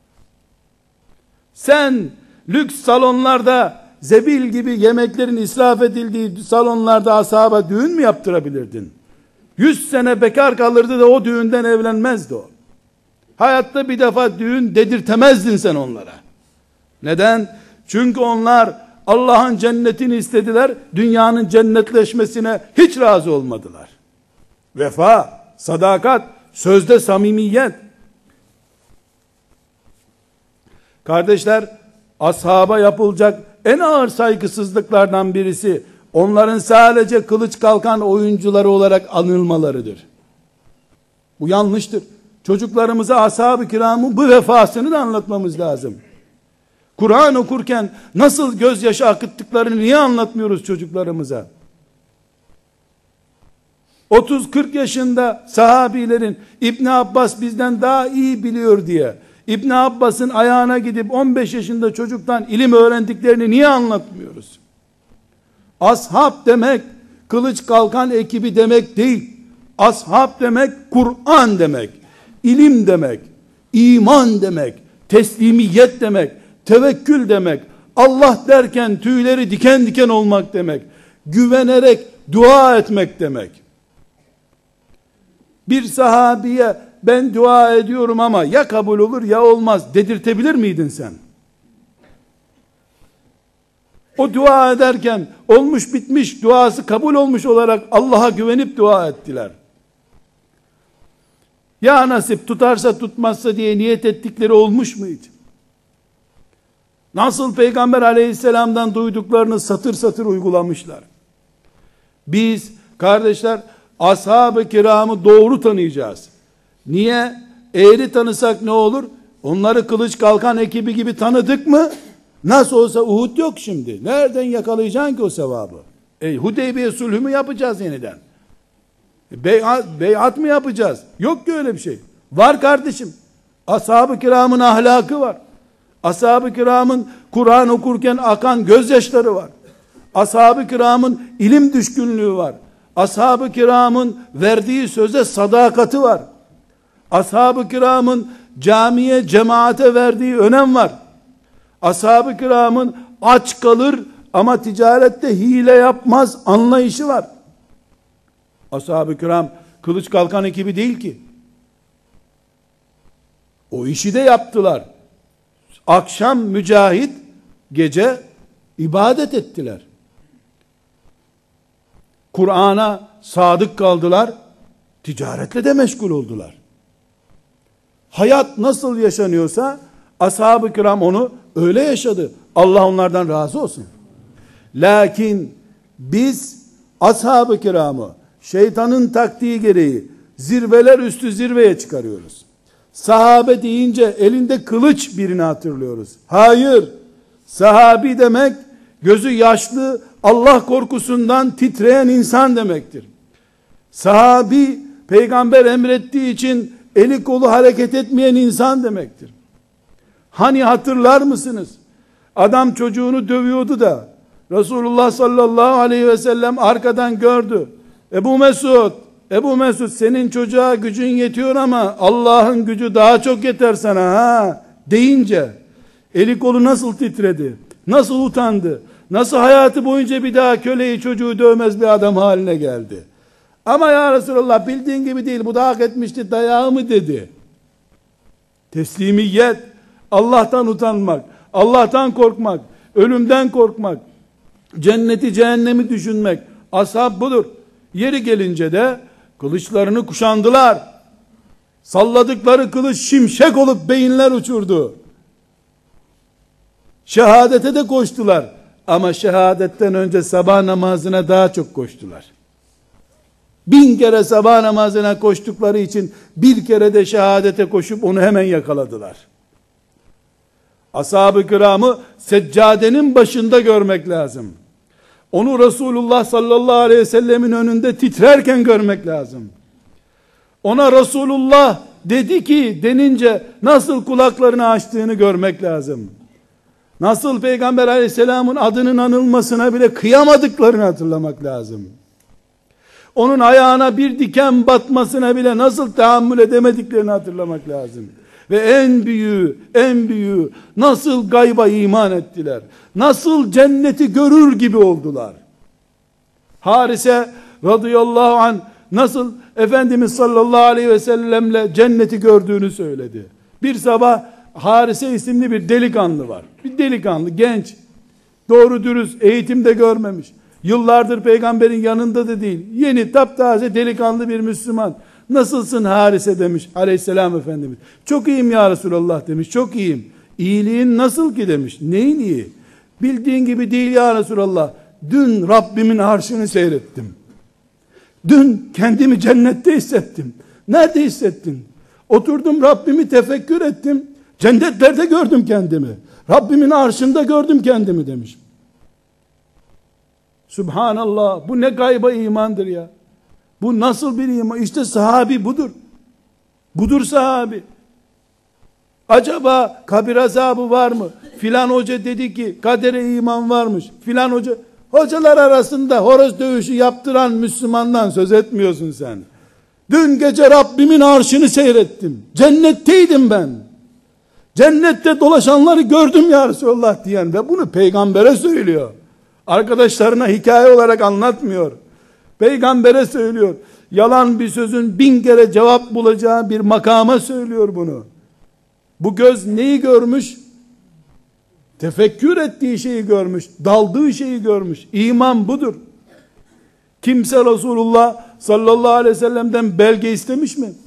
Sen lüks salonlarda, zebil gibi yemeklerin israf edildiği salonlarda ashaba düğün mü yaptırabilirdin? Yüz sene bekar kalırdı da o düğünden evlenmezdi o. Hayatta bir defa düğün dedirtemezdin sen onlara. Neden? Çünkü onlar Allah'ın cennetini istediler, dünyanın cennetleşmesine hiç razı olmadılar. Vefa, sadakat, sözde samimiyet. Kardeşler, ashaba yapılacak en ağır saygısızlıklardan birisi, onların sadece kılıç kalkan oyuncuları olarak anılmalarıdır. Bu yanlıştır. Çocuklarımıza ashab-ı kiramın bu vefasını da anlatmamız lazım. Kur'an okurken nasıl gözyaşı akıttıklarını niye anlatmıyoruz çocuklarımıza? otuz kırk yaşında sahabilerin İbn Abbas bizden daha iyi biliyor diye İbn Abbas'ın ayağına gidip on beş yaşında çocuktan ilim öğrendiklerini niye anlatmıyoruz? Ashab demek kılıç kalkan ekibi demek değil. Ashab demek Kur'an demek, ilim demek, iman demek, teslimiyet demek, tevekkül demek, Allah derken tüyleri diken diken olmak demek, güvenerek dua etmek demek. Bir sahabiye ben dua ediyorum ama ya kabul olur ya olmaz dedirtebilir miydin sen? O dua ederken olmuş bitmiş, duası kabul olmuş olarak Allah'a güvenip dua ettiler. Ya nasip tutarsa tutmazsa diye niyet ettikleri olmuş muydu? Nasıl Peygamber aleyhisselamdan duyduklarını satır satır uygulamışlar. Biz kardeşler ashab-ı kiramı doğru tanıyacağız. Niye? Eğri tanısak ne olur? Onları kılıç kalkan ekibi gibi tanıdık mı? Nasıl olsa Uhud yok şimdi. Nereden yakalayacaksın ki o sevabı? E, Hudeybiye sulhü mü yapacağız yeniden? Beyat, beyat mı yapacağız? Yok ki öyle bir şey. Var kardeşim. Ashab-ı kiramın ahlakı var. Ashab-ı kiramın Kur'an okurken akan gözyaşları var. Ashab-ı kiramın ilim düşkünlüğü var. Ashab-ı kiramın verdiği söze sadakati var. Ashab-ı kiramın camiye, cemaate verdiği önem var. Ashab-ı kiramın aç kalır ama ticarette hile yapmaz anlayışı var. Ashab-ı kiram kılıç kalkan ekibi değil ki. O işi de yaptılar. Akşam mücahit, gece ibadet ettiler. Kur'an'a sadık kaldılar, ticaretle de meşgul oldular. Hayat nasıl yaşanıyorsa ashab-ı kiram onu öyle yaşadı. Allah onlardan razı olsun. Lakin biz ashab-ı kiramı şeytanın taktiği gereği zirveler üstü zirveye çıkarıyoruz. Sahabe deyince elinde kılıç birini hatırlıyoruz. Hayır. Sahabi demek gözü yaşlı, Allah korkusundan titreyen insan demektir. Sahabi peygamber emrettiği için eli kolu hareket etmeyen insan demektir. Hani hatırlar mısınız? Adam çocuğunu dövüyordu da Resulullah sallallahu aleyhi ve sellem arkadan gördü. Ebu Mesud, Ebu Mesud senin çocuğa gücün yetiyor ama Allah'ın gücü daha çok yeter sana ha deyince eli kolu nasıl titredi? Nasıl utandı? Nasıl hayatı boyunca bir daha köleyi çocuğu dövmez bir adam haline geldi? Ama ya Resulallah bildiğin gibi değil, bu da hak etmişti dayağımı dedi. Teslimiyet, Allah'tan utanmak, Allah'tan korkmak, ölümden korkmak, cenneti cehennemi düşünmek, ashab budur. Yeri gelince de kılıçlarını kuşandılar. Salladıkları kılıç şimşek olup beyinler uçurdu. Şehadete de koştular. Ama şehadetten önce sabah namazına daha çok koştular. Bin kere sabah namazına koştukları için bir kere de şehadete koşup onu hemen yakaladılar. Ashab-ı kiramı seccadenin başında görmek lazım. Onu Resulullah sallallahu aleyhi ve sellemin önünde titrerken görmek lazım. Ona Resulullah dedi ki denince nasıl kulaklarını açtığını görmek lazım. Nasıl Peygamber aleyhisselamın adının anılmasına bile kıyamadıklarını hatırlamak lazım. Onun ayağına bir diken batmasına bile nasıl tahammül edemediklerini hatırlamak lazım. Ve en büyüğü, en büyüğü nasıl gayba iman ettiler. Nasıl cenneti görür gibi oldular. Harise radıyallahu anh nasıl Efendimiz sallallahu aleyhi ve sellemle cenneti gördüğünü söyledi. Bir sabah Harise isimli bir delikanlı var. Bir delikanlı, genç. Doğru dürüst eğitimde görmemiş. Yıllardır peygamberin yanında da değil. Yeni taptaze delikanlı bir Müslüman. Nasılsın Harise demiş aleyhisselam Efendimiz. Çok iyiyim ya Resulallah demiş. Çok iyiyim. İyiliğin nasıl ki demiş. Neyin iyi? Bildiğin gibi değil ya Resulallah. Dün Rabbimin arşını seyrettim. Dün kendimi cennette hissettim. Nerede hissettin? Oturdum Rabbimi tefekkür ettim. Cennetlerde gördüm kendimi. Rabbimin arşında gördüm kendimi demiş. Subhanallah, bu ne gayba imandır ya. Bu nasıl bir iman? İşte sahabi budur. Budur sahabi. Acaba kabir azabı var mı? Filan hoca dedi ki kadere iman varmış. Filan hoca, hocalar arasında horoz dövüşü yaptıran Müslümandan söz etmiyorsun sen. Dün gece Rabbimin arşını seyrettim. Cennetteydim ben. Cennette dolaşanları gördüm ya Resulallah diyen ve bunu peygambere söylüyor. Arkadaşlarına hikaye olarak anlatmıyor. Peygambere söylüyor. Yalan bir sözün bin kere cevap bulacağı bir makama söylüyor bunu. Bu göz neyi görmüş? Tefekkür ettiği şeyi görmüş, daldığı şeyi görmüş. İman budur. Kimse Resulullah sallallahu aleyhi ve sellem'den belge istemiş mi?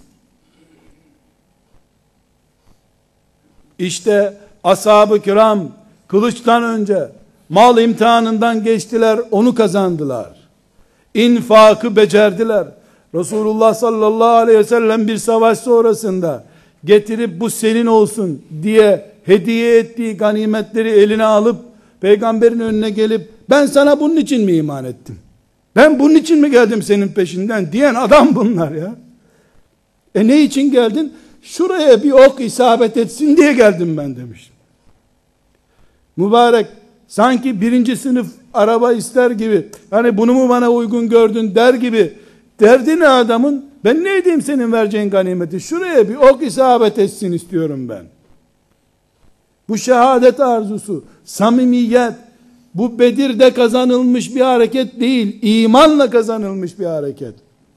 İşte ashab-ı kiram kılıçtan önce mal imtihanından geçtiler, onu kazandılar. İnfakı becerdiler. Resulullah sallallahu aleyhi ve sellem bir savaş sonrasında getirip bu senin olsun diye hediye ettiği ganimetleri eline alıp peygamberin önüne gelip ben sana bunun için mi iman ettim? Ben bunun için mi geldim senin peşinden diyen adam bunlar ya. E ne için geldin? Şuraya bir ok isabet etsin diye geldim ben demiş. Mübarek sanki birinci sınıf araba ister gibi, hani bunu mu bana uygun gördün der gibi, derdi ne adamın? Ben ne edeyim senin vereceğin ganimeti? Şuraya bir ok isabet etsin istiyorum ben. Bu şehadet arzusu, samimiyet, bu Bedir'de kazanılmış bir hareket değil, imanla kazanılmış bir hareket.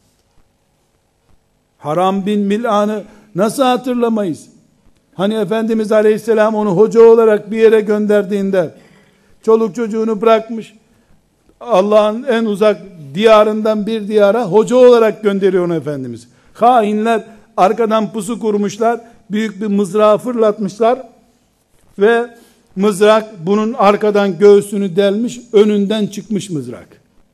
Haram bin Mil'an'ı nasıl hatırlamayız? Hani Efendimiz Aleyhisselam onu hoca olarak bir yere gönderdiğinde, çoluk çocuğunu bırakmış, Allah'ın en uzak diyarından bir diyara hoca olarak gönderiyor onu Efendimiz. Hainler arkadan pusu kurmuşlar, büyük bir mızrağı fırlatmışlar ve mızrak bunun arkadan göğsünü delmiş, önünden çıkmış mızrak.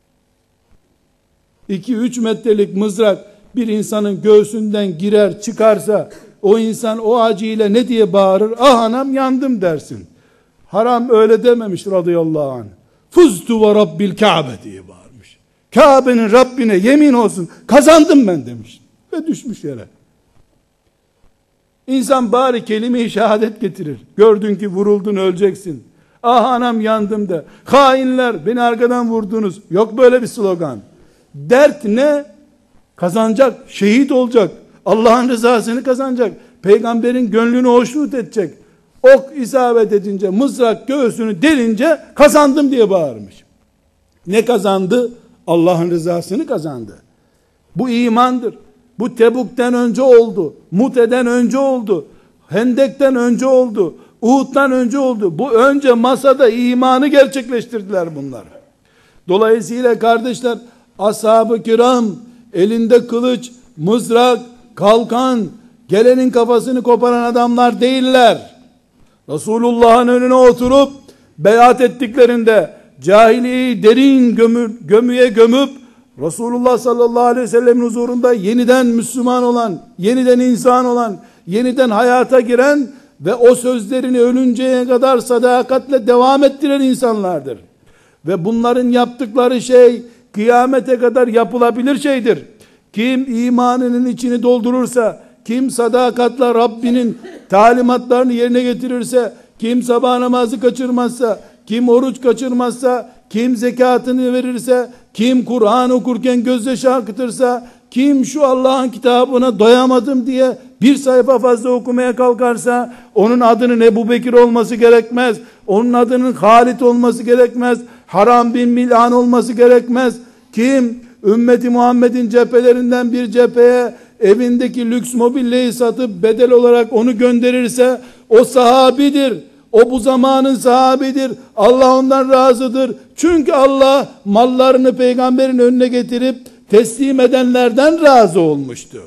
iki üç metrelik mızrak bir insanın göğsünden girer çıkarsa, o insan o acıyla ne diye bağırır? Ah anam yandım dersin. Haram öyle dememiş radıyallahu anh. Fuztu ve Rabbil Kabe diye bağırmış. Kabe'nin Rabbine yemin olsun kazandım ben demiş. Ve düşmüş yere. İnsan bari kelime-i şehadet getirir. Gördün ki vuruldun öleceksin. Ah anam yandım de. Hainler beni arkadan vurdunuz. Yok böyle bir slogan. Dert ne? Kazanacak. Şehit olacak. Allah'ın rızasını kazanacak. Peygamberin gönlünü hoşnut edecek. Ok isabet edince, mızrak göğsünü delince kazandım diye bağırmış. Ne kazandı? Allah'ın rızasını kazandı. Bu imandır. Bu Tebuk'ten önce oldu. Mute'den önce oldu. Hendek'ten önce oldu. Uhud'dan önce oldu. Bu önce masada imanı gerçekleştirdiler bunlar. Dolayısıyla kardeşler, ashab-ı kiram elinde kılıç, mızrak, kalkan, gelenin kafasını koparan adamlar değiller. Resulullah'ın önüne oturup beyat ettiklerinde cahiliyeyi derin gömü, gömüye gömüp Resulullah sallallahu aleyhi ve sellem'in huzurunda yeniden Müslüman olan, yeniden insan olan, yeniden hayata giren ve o sözlerini ölünceye kadar sadakatle devam ettiren insanlardır. Ve bunların yaptıkları şey kıyamete kadar yapılabilir şeydir. Kim imanının içini doldurursa, kim sadakatle Rabbinin talimatlarını yerine getirirse, kim sabah namazı kaçırmazsa, kim oruç kaçırmazsa, kim zekatını verirse, kim Kur'an okurken gözyaşı akıtırsa, kim şu Allah'ın kitabına doyamadım diye bir sayfa fazla okumaya kalkarsa, onun adının Ebu Bekir olması gerekmez, onun adının Halid olması gerekmez, Haram bin Mil'an olması gerekmez. Kim ümmeti Muhammed'in cephelerinden bir cepheye evindeki lüks mobilyayı satıp bedel olarak onu gönderirse, o sahabidir. O bu zamanın sahabidir. Allah ondan razıdır. Çünkü Allah mallarını peygamberin önüne getirip teslim edenlerden razı olmuştu.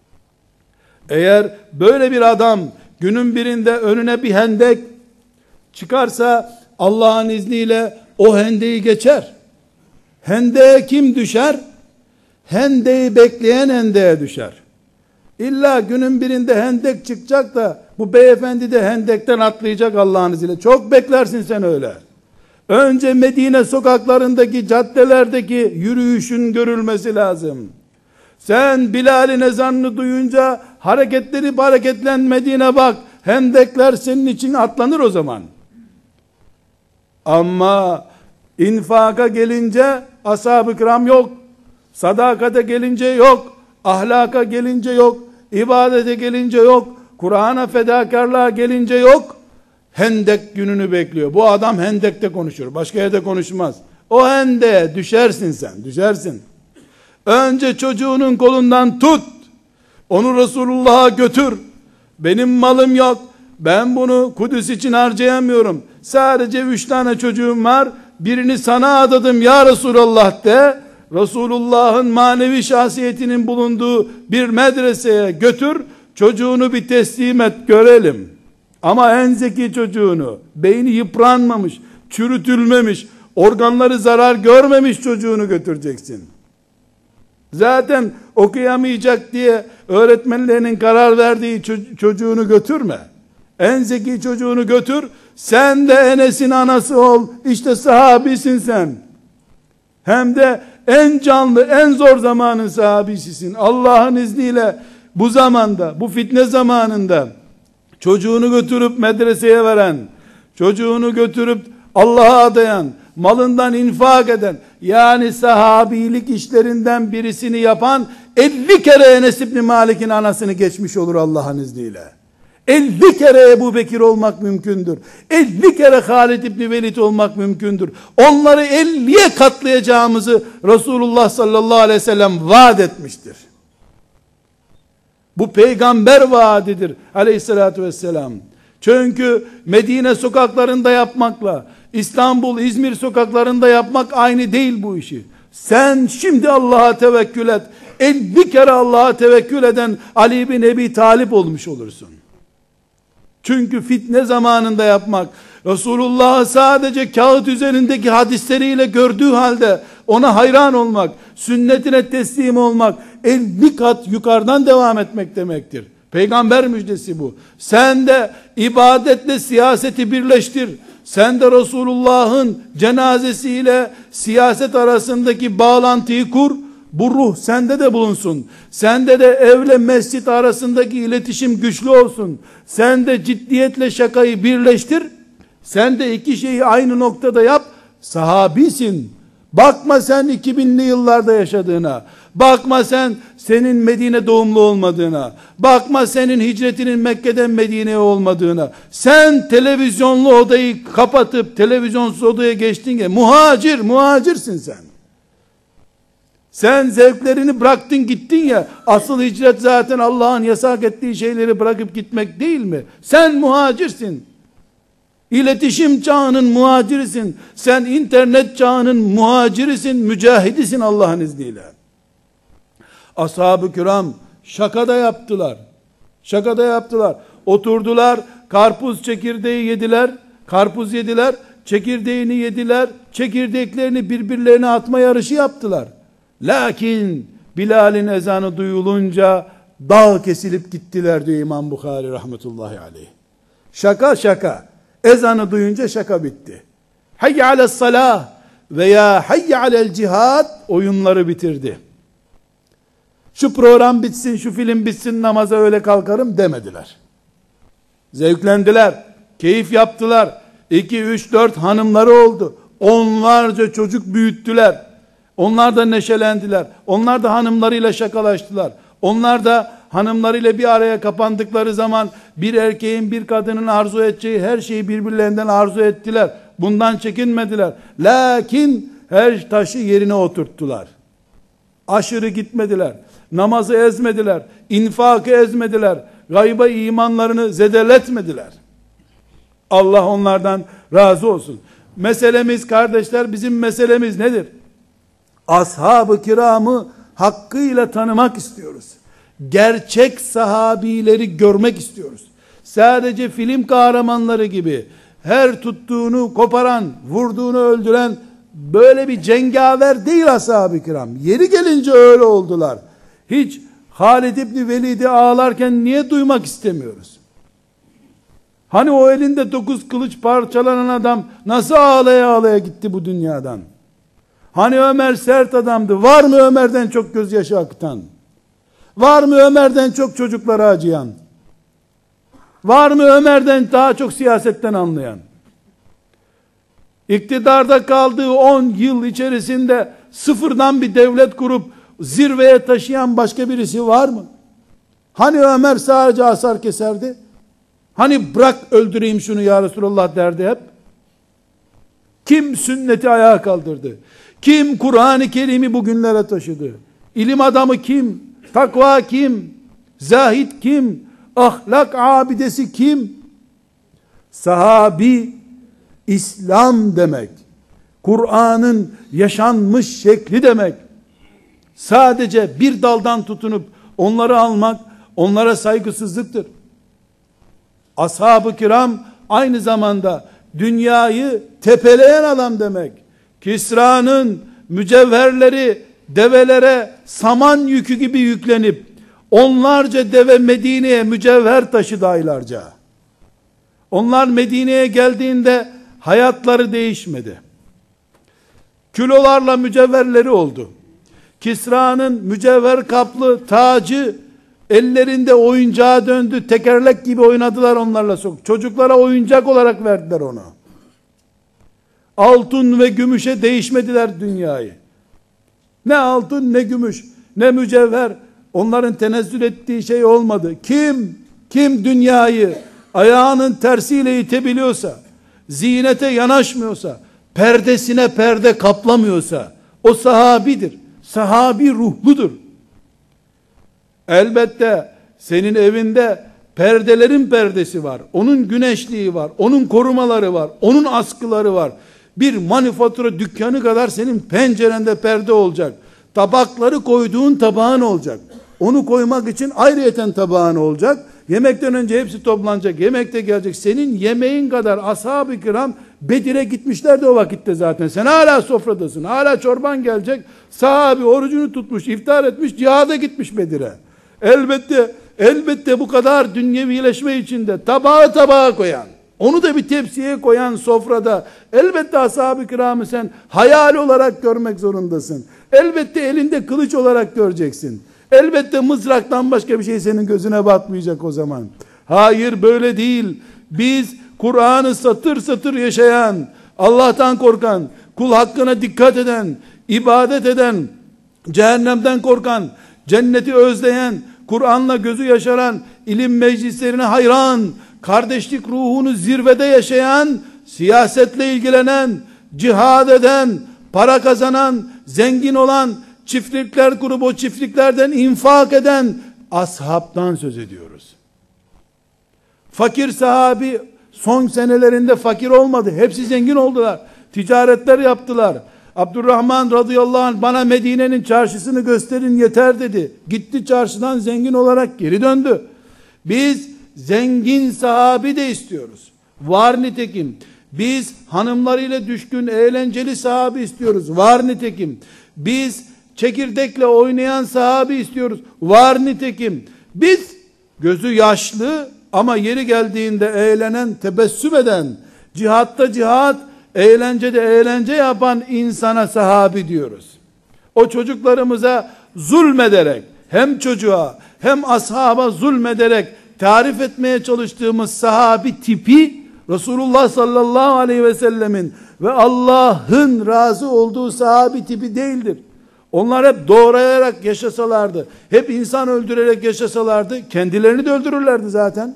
Eğer böyle bir adam günün birinde önüne bir hendek çıkarsa, Allah'ın izniyle o hendeyi geçer. Hendeğe kim düşer? Hendeyi bekleyen hendeğe düşer. İlla günün birinde hendek çıkacak da bu beyefendi de hendekten atlayacak Allah'ın izniyle. Çok beklersin sen öyle. Önce Medine sokaklarındaki, caddelerdeki yürüyüşün görülmesi lazım. Sen Bilal'in ezanını duyunca hareketleri hareketlenmediğine bak. Hendekler senin için atlanır o zaman. Ama infaka gelince ashab-ı kiram yok. Sadakate gelince yok. Ahlaka gelince yok. İbadete gelince yok. Kur'an'a fedakarlığa gelince yok. Hendek gününü bekliyor. Bu adam hendekte konuşur. Başka yerde konuşmaz. O hendeğe düşersin sen. Düşersin. Önce çocuğunun kolundan tut. Onu Resulullah'a götür. Benim malım yok. Ben bunu Kudüs için harcayamıyorum. Sadece üç tane çocuğum var. Birini sana adadım ya Resulallah de. Resulullah'ın manevi şahsiyetinin bulunduğu bir medreseye götür. Çocuğunu bir teslim et görelim. Ama en zeki çocuğunu, beyni yıpranmamış, çürütülmemiş, organları zarar görmemiş çocuğunu götüreceksin. Zaten okuyamayacak diye öğretmenlerinin karar verdiği çocuğunu götürme. En zeki çocuğunu götür. Sen de Enes'in anası ol. İşte sahabisin sen. Hem de en canlı, en zor zamanın sahabisisin. Allah'ın izniyle bu zamanda, bu fitne zamanında çocuğunu götürüp medreseye veren, çocuğunu götürüp Allah'a adayan, malından infak eden, yani sahabilik işlerinden birisini yapan elli kere Enes İbni Malik'in anasını geçmiş olur Allah'ın izniyle. elli kere Ebu Bekir olmak mümkündür. elli kere Halid İbni Velid olmak mümkündür. Onları elliye katlayacağımızı Resulullah sallallahu aleyhi ve sellem vaat etmiştir. Bu peygamber vaadidir aleyhissalatü vesselam. Çünkü Medine sokaklarında yapmakla İstanbul, İzmir sokaklarında yapmak aynı değil bu işi. Sen şimdi Allah'a tevekkül et. elli kere Allah'a tevekkül eden Ali bin Ebi Talip olmuş olursun. Çünkü fitne zamanında yapmak, Resulullah'ı sadece kağıt üzerindeki hadisleriyle gördüğü halde ona hayran olmak, sünnetine teslim olmak, elli kat yukarıdan devam etmek demektir. Peygamber müjdesi bu. Sen de ibadetle siyaseti birleştir. Sen de Resulullah'ın cenazesiyle siyaset arasındaki bağlantıyı kur. Bu ruh sende de bulunsun. Sende de evle mescit arasındaki iletişim güçlü olsun. Sen de ciddiyetle şakayı birleştir. Sen de iki şeyi aynı noktada yap. Sahabisin. Bakma sen iki binli yıllarda yaşadığına. Bakma sen senin Medine doğumlu olmadığına. Bakma senin hicretinin Mekke'den Medine'ye olmadığına. Sen televizyonlu odayı kapatıp televizyonsuz odaya geçtin ya. Muhacir, muhacirsin sen. Sen zevklerini bıraktın gittin ya. Asıl hicret zaten Allah'ın yasak ettiği şeyleri bırakıp gitmek değil mi? Sen muhacirsin. İletişim çağının muhacirisin. Sen internet çağının muhacirisin, mücahidisin Allah'ın izniyle. Ashab-ı kiram şakada yaptılar. Şakada yaptılar. Oturdular, karpuz çekirdeği yediler. Karpuz yediler, çekirdeğini yediler. Çekirdeklerini birbirlerine atma yarışı yaptılar. Lakin Bilal'in ezanı duyulunca dağ kesilip gittiler diyor İmam Bukhari rahmetullahi aleyh. Şaka şaka. Ezanı duyunca şaka bitti. Hayy ales salah veya hayy alel cihad oyunları bitirdi. Şu program bitsin, şu film bitsin, namaza öyle kalkarım demediler. Zevklendiler, keyif yaptılar. iki, üç, dört hanımları oldu. Onlarca çocuk büyüttüler. Onlar da neşelendiler. Onlar da hanımlarıyla şakalaştılar. Onlar da hanımlarıyla bir araya kapandıkları zaman bir erkeğin bir kadının arzu edeceği her şeyi birbirlerinden arzu ettiler. Bundan çekinmediler. Lakin her taşı yerine oturttular. Aşırı gitmediler. Namazı ezmediler. İnfakı ezmediler. Gayba imanlarını zedeletmediler. Allah onlardan razı olsun. Meselemiz kardeşler, bizim meselemiz nedir? Ashab-ı kiramı hakkıyla tanımak istiyoruz. Gerçek sahabileri görmek istiyoruz. Sadece film kahramanları gibi her tuttuğunu koparan, vurduğunu öldüren böyle bir cengaver değil ashab-ı kiram. Yeri gelince öyle oldular. Hiç Halid İbni Velid'i ağlarken niye duymak istemiyoruz? Hani o elinde dokuz kılıç parçalanan adam nasıl ağlaya ağlaya gitti bu dünyadan? Hani Ömer sert adamdı. Var mı Ömer'den çok gözyaşı akıtan? Var mı Ömer'den çok çocuklara acıyan? Var mı Ömer'den daha çok siyasetten anlayan? İktidarda kaldığı on yıl içerisinde sıfırdan bir devlet kurup zirveye taşıyan başka birisi var mı? Hani Ömer sadece asar keserdi? Hani bırak öldüreyim şunu ya Resulallah derdi hep? Kim sünneti ayağa kaldırdı? Kim Kur'an-ı Kerim'i bugünlere taşıdı? İlim adamı kim? Takva kim? Zahid kim? Ahlak abidesi kim? Sahabi, İslam demek. Kur'an'ın yaşanmış şekli demek. Sadece bir daldan tutunup onları almak, onlara saygısızlıktır. Ashab-ı kiram aynı zamanda dünyayı tepeleyen adam demek. Kisra'nın mücevherleri develere saman yükü gibi yüklenip onlarca deve Medine'ye mücevher taşıdı aylarca. Onlar Medine'ye geldiğinde hayatları değişmedi. Kilolarla mücevherleri oldu. Kisra'nın mücevher kaplı tacı ellerinde oyuncağa döndü. Tekerlek gibi oynadılar onlarla. Çocuklara oyuncak olarak verdiler onu. Altın ve gümüşe değişmediler dünyayı. Ne altın ne gümüş ne mücevher onların tenezzül ettiği şey olmadı. Kim kim dünyayı ayağının tersiyle itebiliyorsa, zinete yanaşmıyorsa, perdesine perde kaplamıyorsa o sahabidir. Sahabi ruhludur. Elbette senin evinde perdelerin perdesi var. Onun güneşliği var. Onun korumaları var. Onun askıları var. Bir manifatura dükkanı kadar senin pencerende perde olacak. Tabakları koyduğun tabağın olacak. Onu koymak için ayrıyeten tabağın olacak. Yemekten önce hepsi toplanacak. Yemekte gelecek. Senin yemeğin kadar ashab-ı kiram Bedir'e gitmişler de o vakitte zaten. Sen hala sofradasın. Hala çorban gelecek. Sahabi orucunu tutmuş, iftar etmiş, cihada gitmiş Bedir'e. Elbette, elbette bu kadar dünyevileşme içinde tabağı tabağa koyan, onu da bir tepsiye koyan sofrada elbette ashab-ı kiramı sen hayal olarak görmek zorundasın. Elbette elinde kılıç olarak göreceksin. Elbette mızraktan başka bir şey senin gözüne batmayacak o zaman. Hayır, böyle değil. Biz Kur'an'ı satır satır yaşayan, Allah'tan korkan, kul hakkına dikkat eden, ibadet eden, cehennemden korkan, cenneti özleyen, Kur'an'la gözü yaşaran, ilim meclislerine hayran, kardeşlik ruhunu zirvede yaşayan, siyasetle ilgilenen, cihad eden, para kazanan, zengin olan, çiftlikler kurup o çiftliklerden infak eden ashabtan söz ediyoruz. Fakir sahabi son senelerinde fakir olmadı. Hepsi zengin oldular. Ticaretler yaptılar. Abdurrahman radıyallahu anh bana Medine'nin çarşısını gösterin yeter dedi. Gitti çarşıdan zengin olarak geri döndü. Biz zengin sahabi de istiyoruz. Var nitekim. Biz hanımlarıyla düşkün, eğlenceli sahabi istiyoruz. Var nitekim. Biz çekirdekle oynayan sahabi istiyoruz. Var nitekim. Biz gözü yaşlı ama yeri geldiğinde eğlenen, tebessüm eden, cihatta cihat, eğlencede eğlence yapan insana sahabi diyoruz. O çocuklarımıza zulmederek, hem çocuğa hem ashaba zulmederek tarif etmeye çalıştığımız sahabi tipi, Resulullah sallallahu aleyhi ve sellemin ve Allah'ın razı olduğu sahabi tipi değildir. Onlar hep doğrayarak yaşasalardı, hep insan öldürerek yaşasalardı, kendilerini de öldürürlerdi zaten.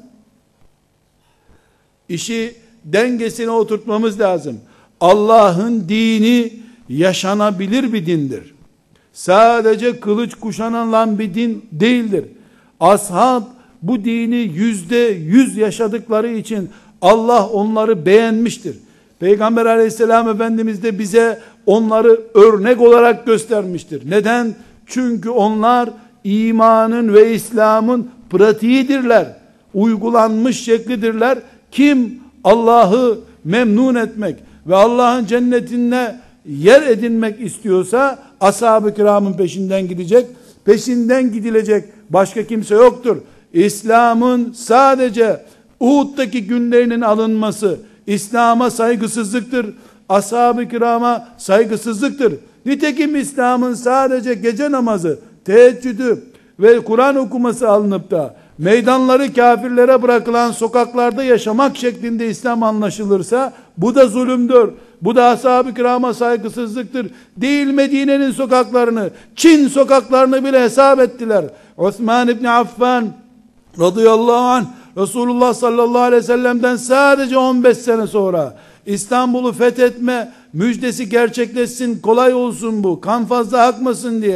İşi dengesine oturtmamız lazım. Allah'ın dini yaşanabilir bir dindir. Sadece kılıç kuşanılan bir din değildir. Ashab bu dini yüzde yüz yaşadıkları için Allah onları beğenmiştir. Peygamber aleyhisselam Efendimiz de bize onları örnek olarak göstermiştir. Neden? Çünkü onlar imanın ve İslam'ın pratiğidirler. Uygulanmış şeklidirler. Kim Allah'ı memnun etmek ve Allah'ın cennetine yer edinmek istiyorsa ashab-ı kiramın peşinden gidecek. Peşinden gidilecek başka kimse yoktur. İslam'ın sadece Uhud'daki günlerinin alınması İslam'a saygısızlıktır. Ashab-ı kirama saygısızlıktır. Nitekim İslam'ın sadece gece namazı, teheccüdü ve Kur'an okuması alınıp da meydanları kafirlere bırakılan sokaklarda yaşamak şeklinde İslam anlaşılırsa bu da zulümdür. Bu da ashab-ı kirama saygısızlıktır. Değil, Medine'nin sokaklarını, Çin sokaklarını bile hesap ettiler. Osman İbni Affan radıyallahu anh Resulullah sallallahu aleyhi ve sellem'den sadece on beş sene sonra İstanbul'u fethetme müjdesi gerçekleşsin, kolay olsun bu, kan fazla akmasın diye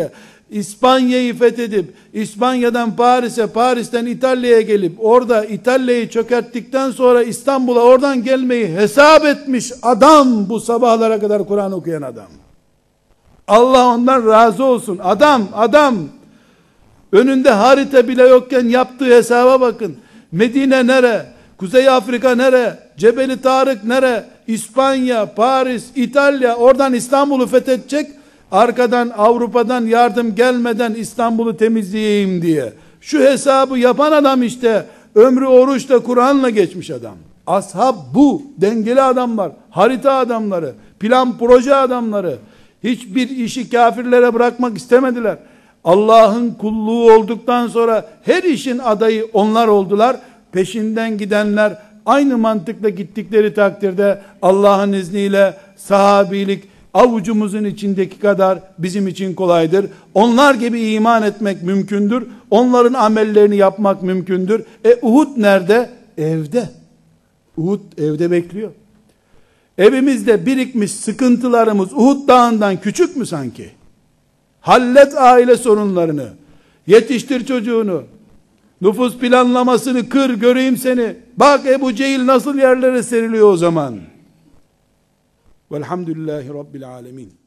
İspanya'yı fethedip İspanya'dan Paris'e, Paris'ten İtalya'ya gelip orada İtalya'yı çökerttikten sonra İstanbul'a oradan gelmeyi hesap etmiş adam, bu sabahlara kadar Kur'an okuyan adam. Allah ondan razı olsun. Adam, adam. Önünde harita bile yokken yaptığı hesaba bakın. Medine nere? Kuzey Afrika nere? Cebeli Tarık nere? İspanya, Paris, İtalya, oradan İstanbul'u fethedecek. Arkadan Avrupa'dan yardım gelmeden İstanbul'u temizleyeyim diye. Şu hesabı yapan adam işte ömrü oruçla Kur'an'la geçmiş adam. Ashab bu. Dengeli adamlar, harita adamları, plan proje adamları. Hiçbir işi kafirlere bırakmak istemediler. Allah'ın kulluğu olduktan sonra her işin adayı onlar oldular. Peşinden gidenler aynı mantıkla gittikleri takdirde Allah'ın izniyle sahabilik avucumuzun içindeki kadar bizim için kolaydır. Onlar gibi iman etmek mümkündür. Onların amellerini yapmak mümkündür. E Uhud nerede? Evde. Uhud evde bekliyor. Evimizde birikmiş sıkıntılarımız Uhud dağından küçük mü sanki? Hallet aile sorunlarını. Yetiştir çocuğunu. Nüfus planlamasını kır, göreyim seni. Bak Ebu Cehil nasıl yerlere seriliyor o zaman. Velhamdülillahi Rabbil alemin.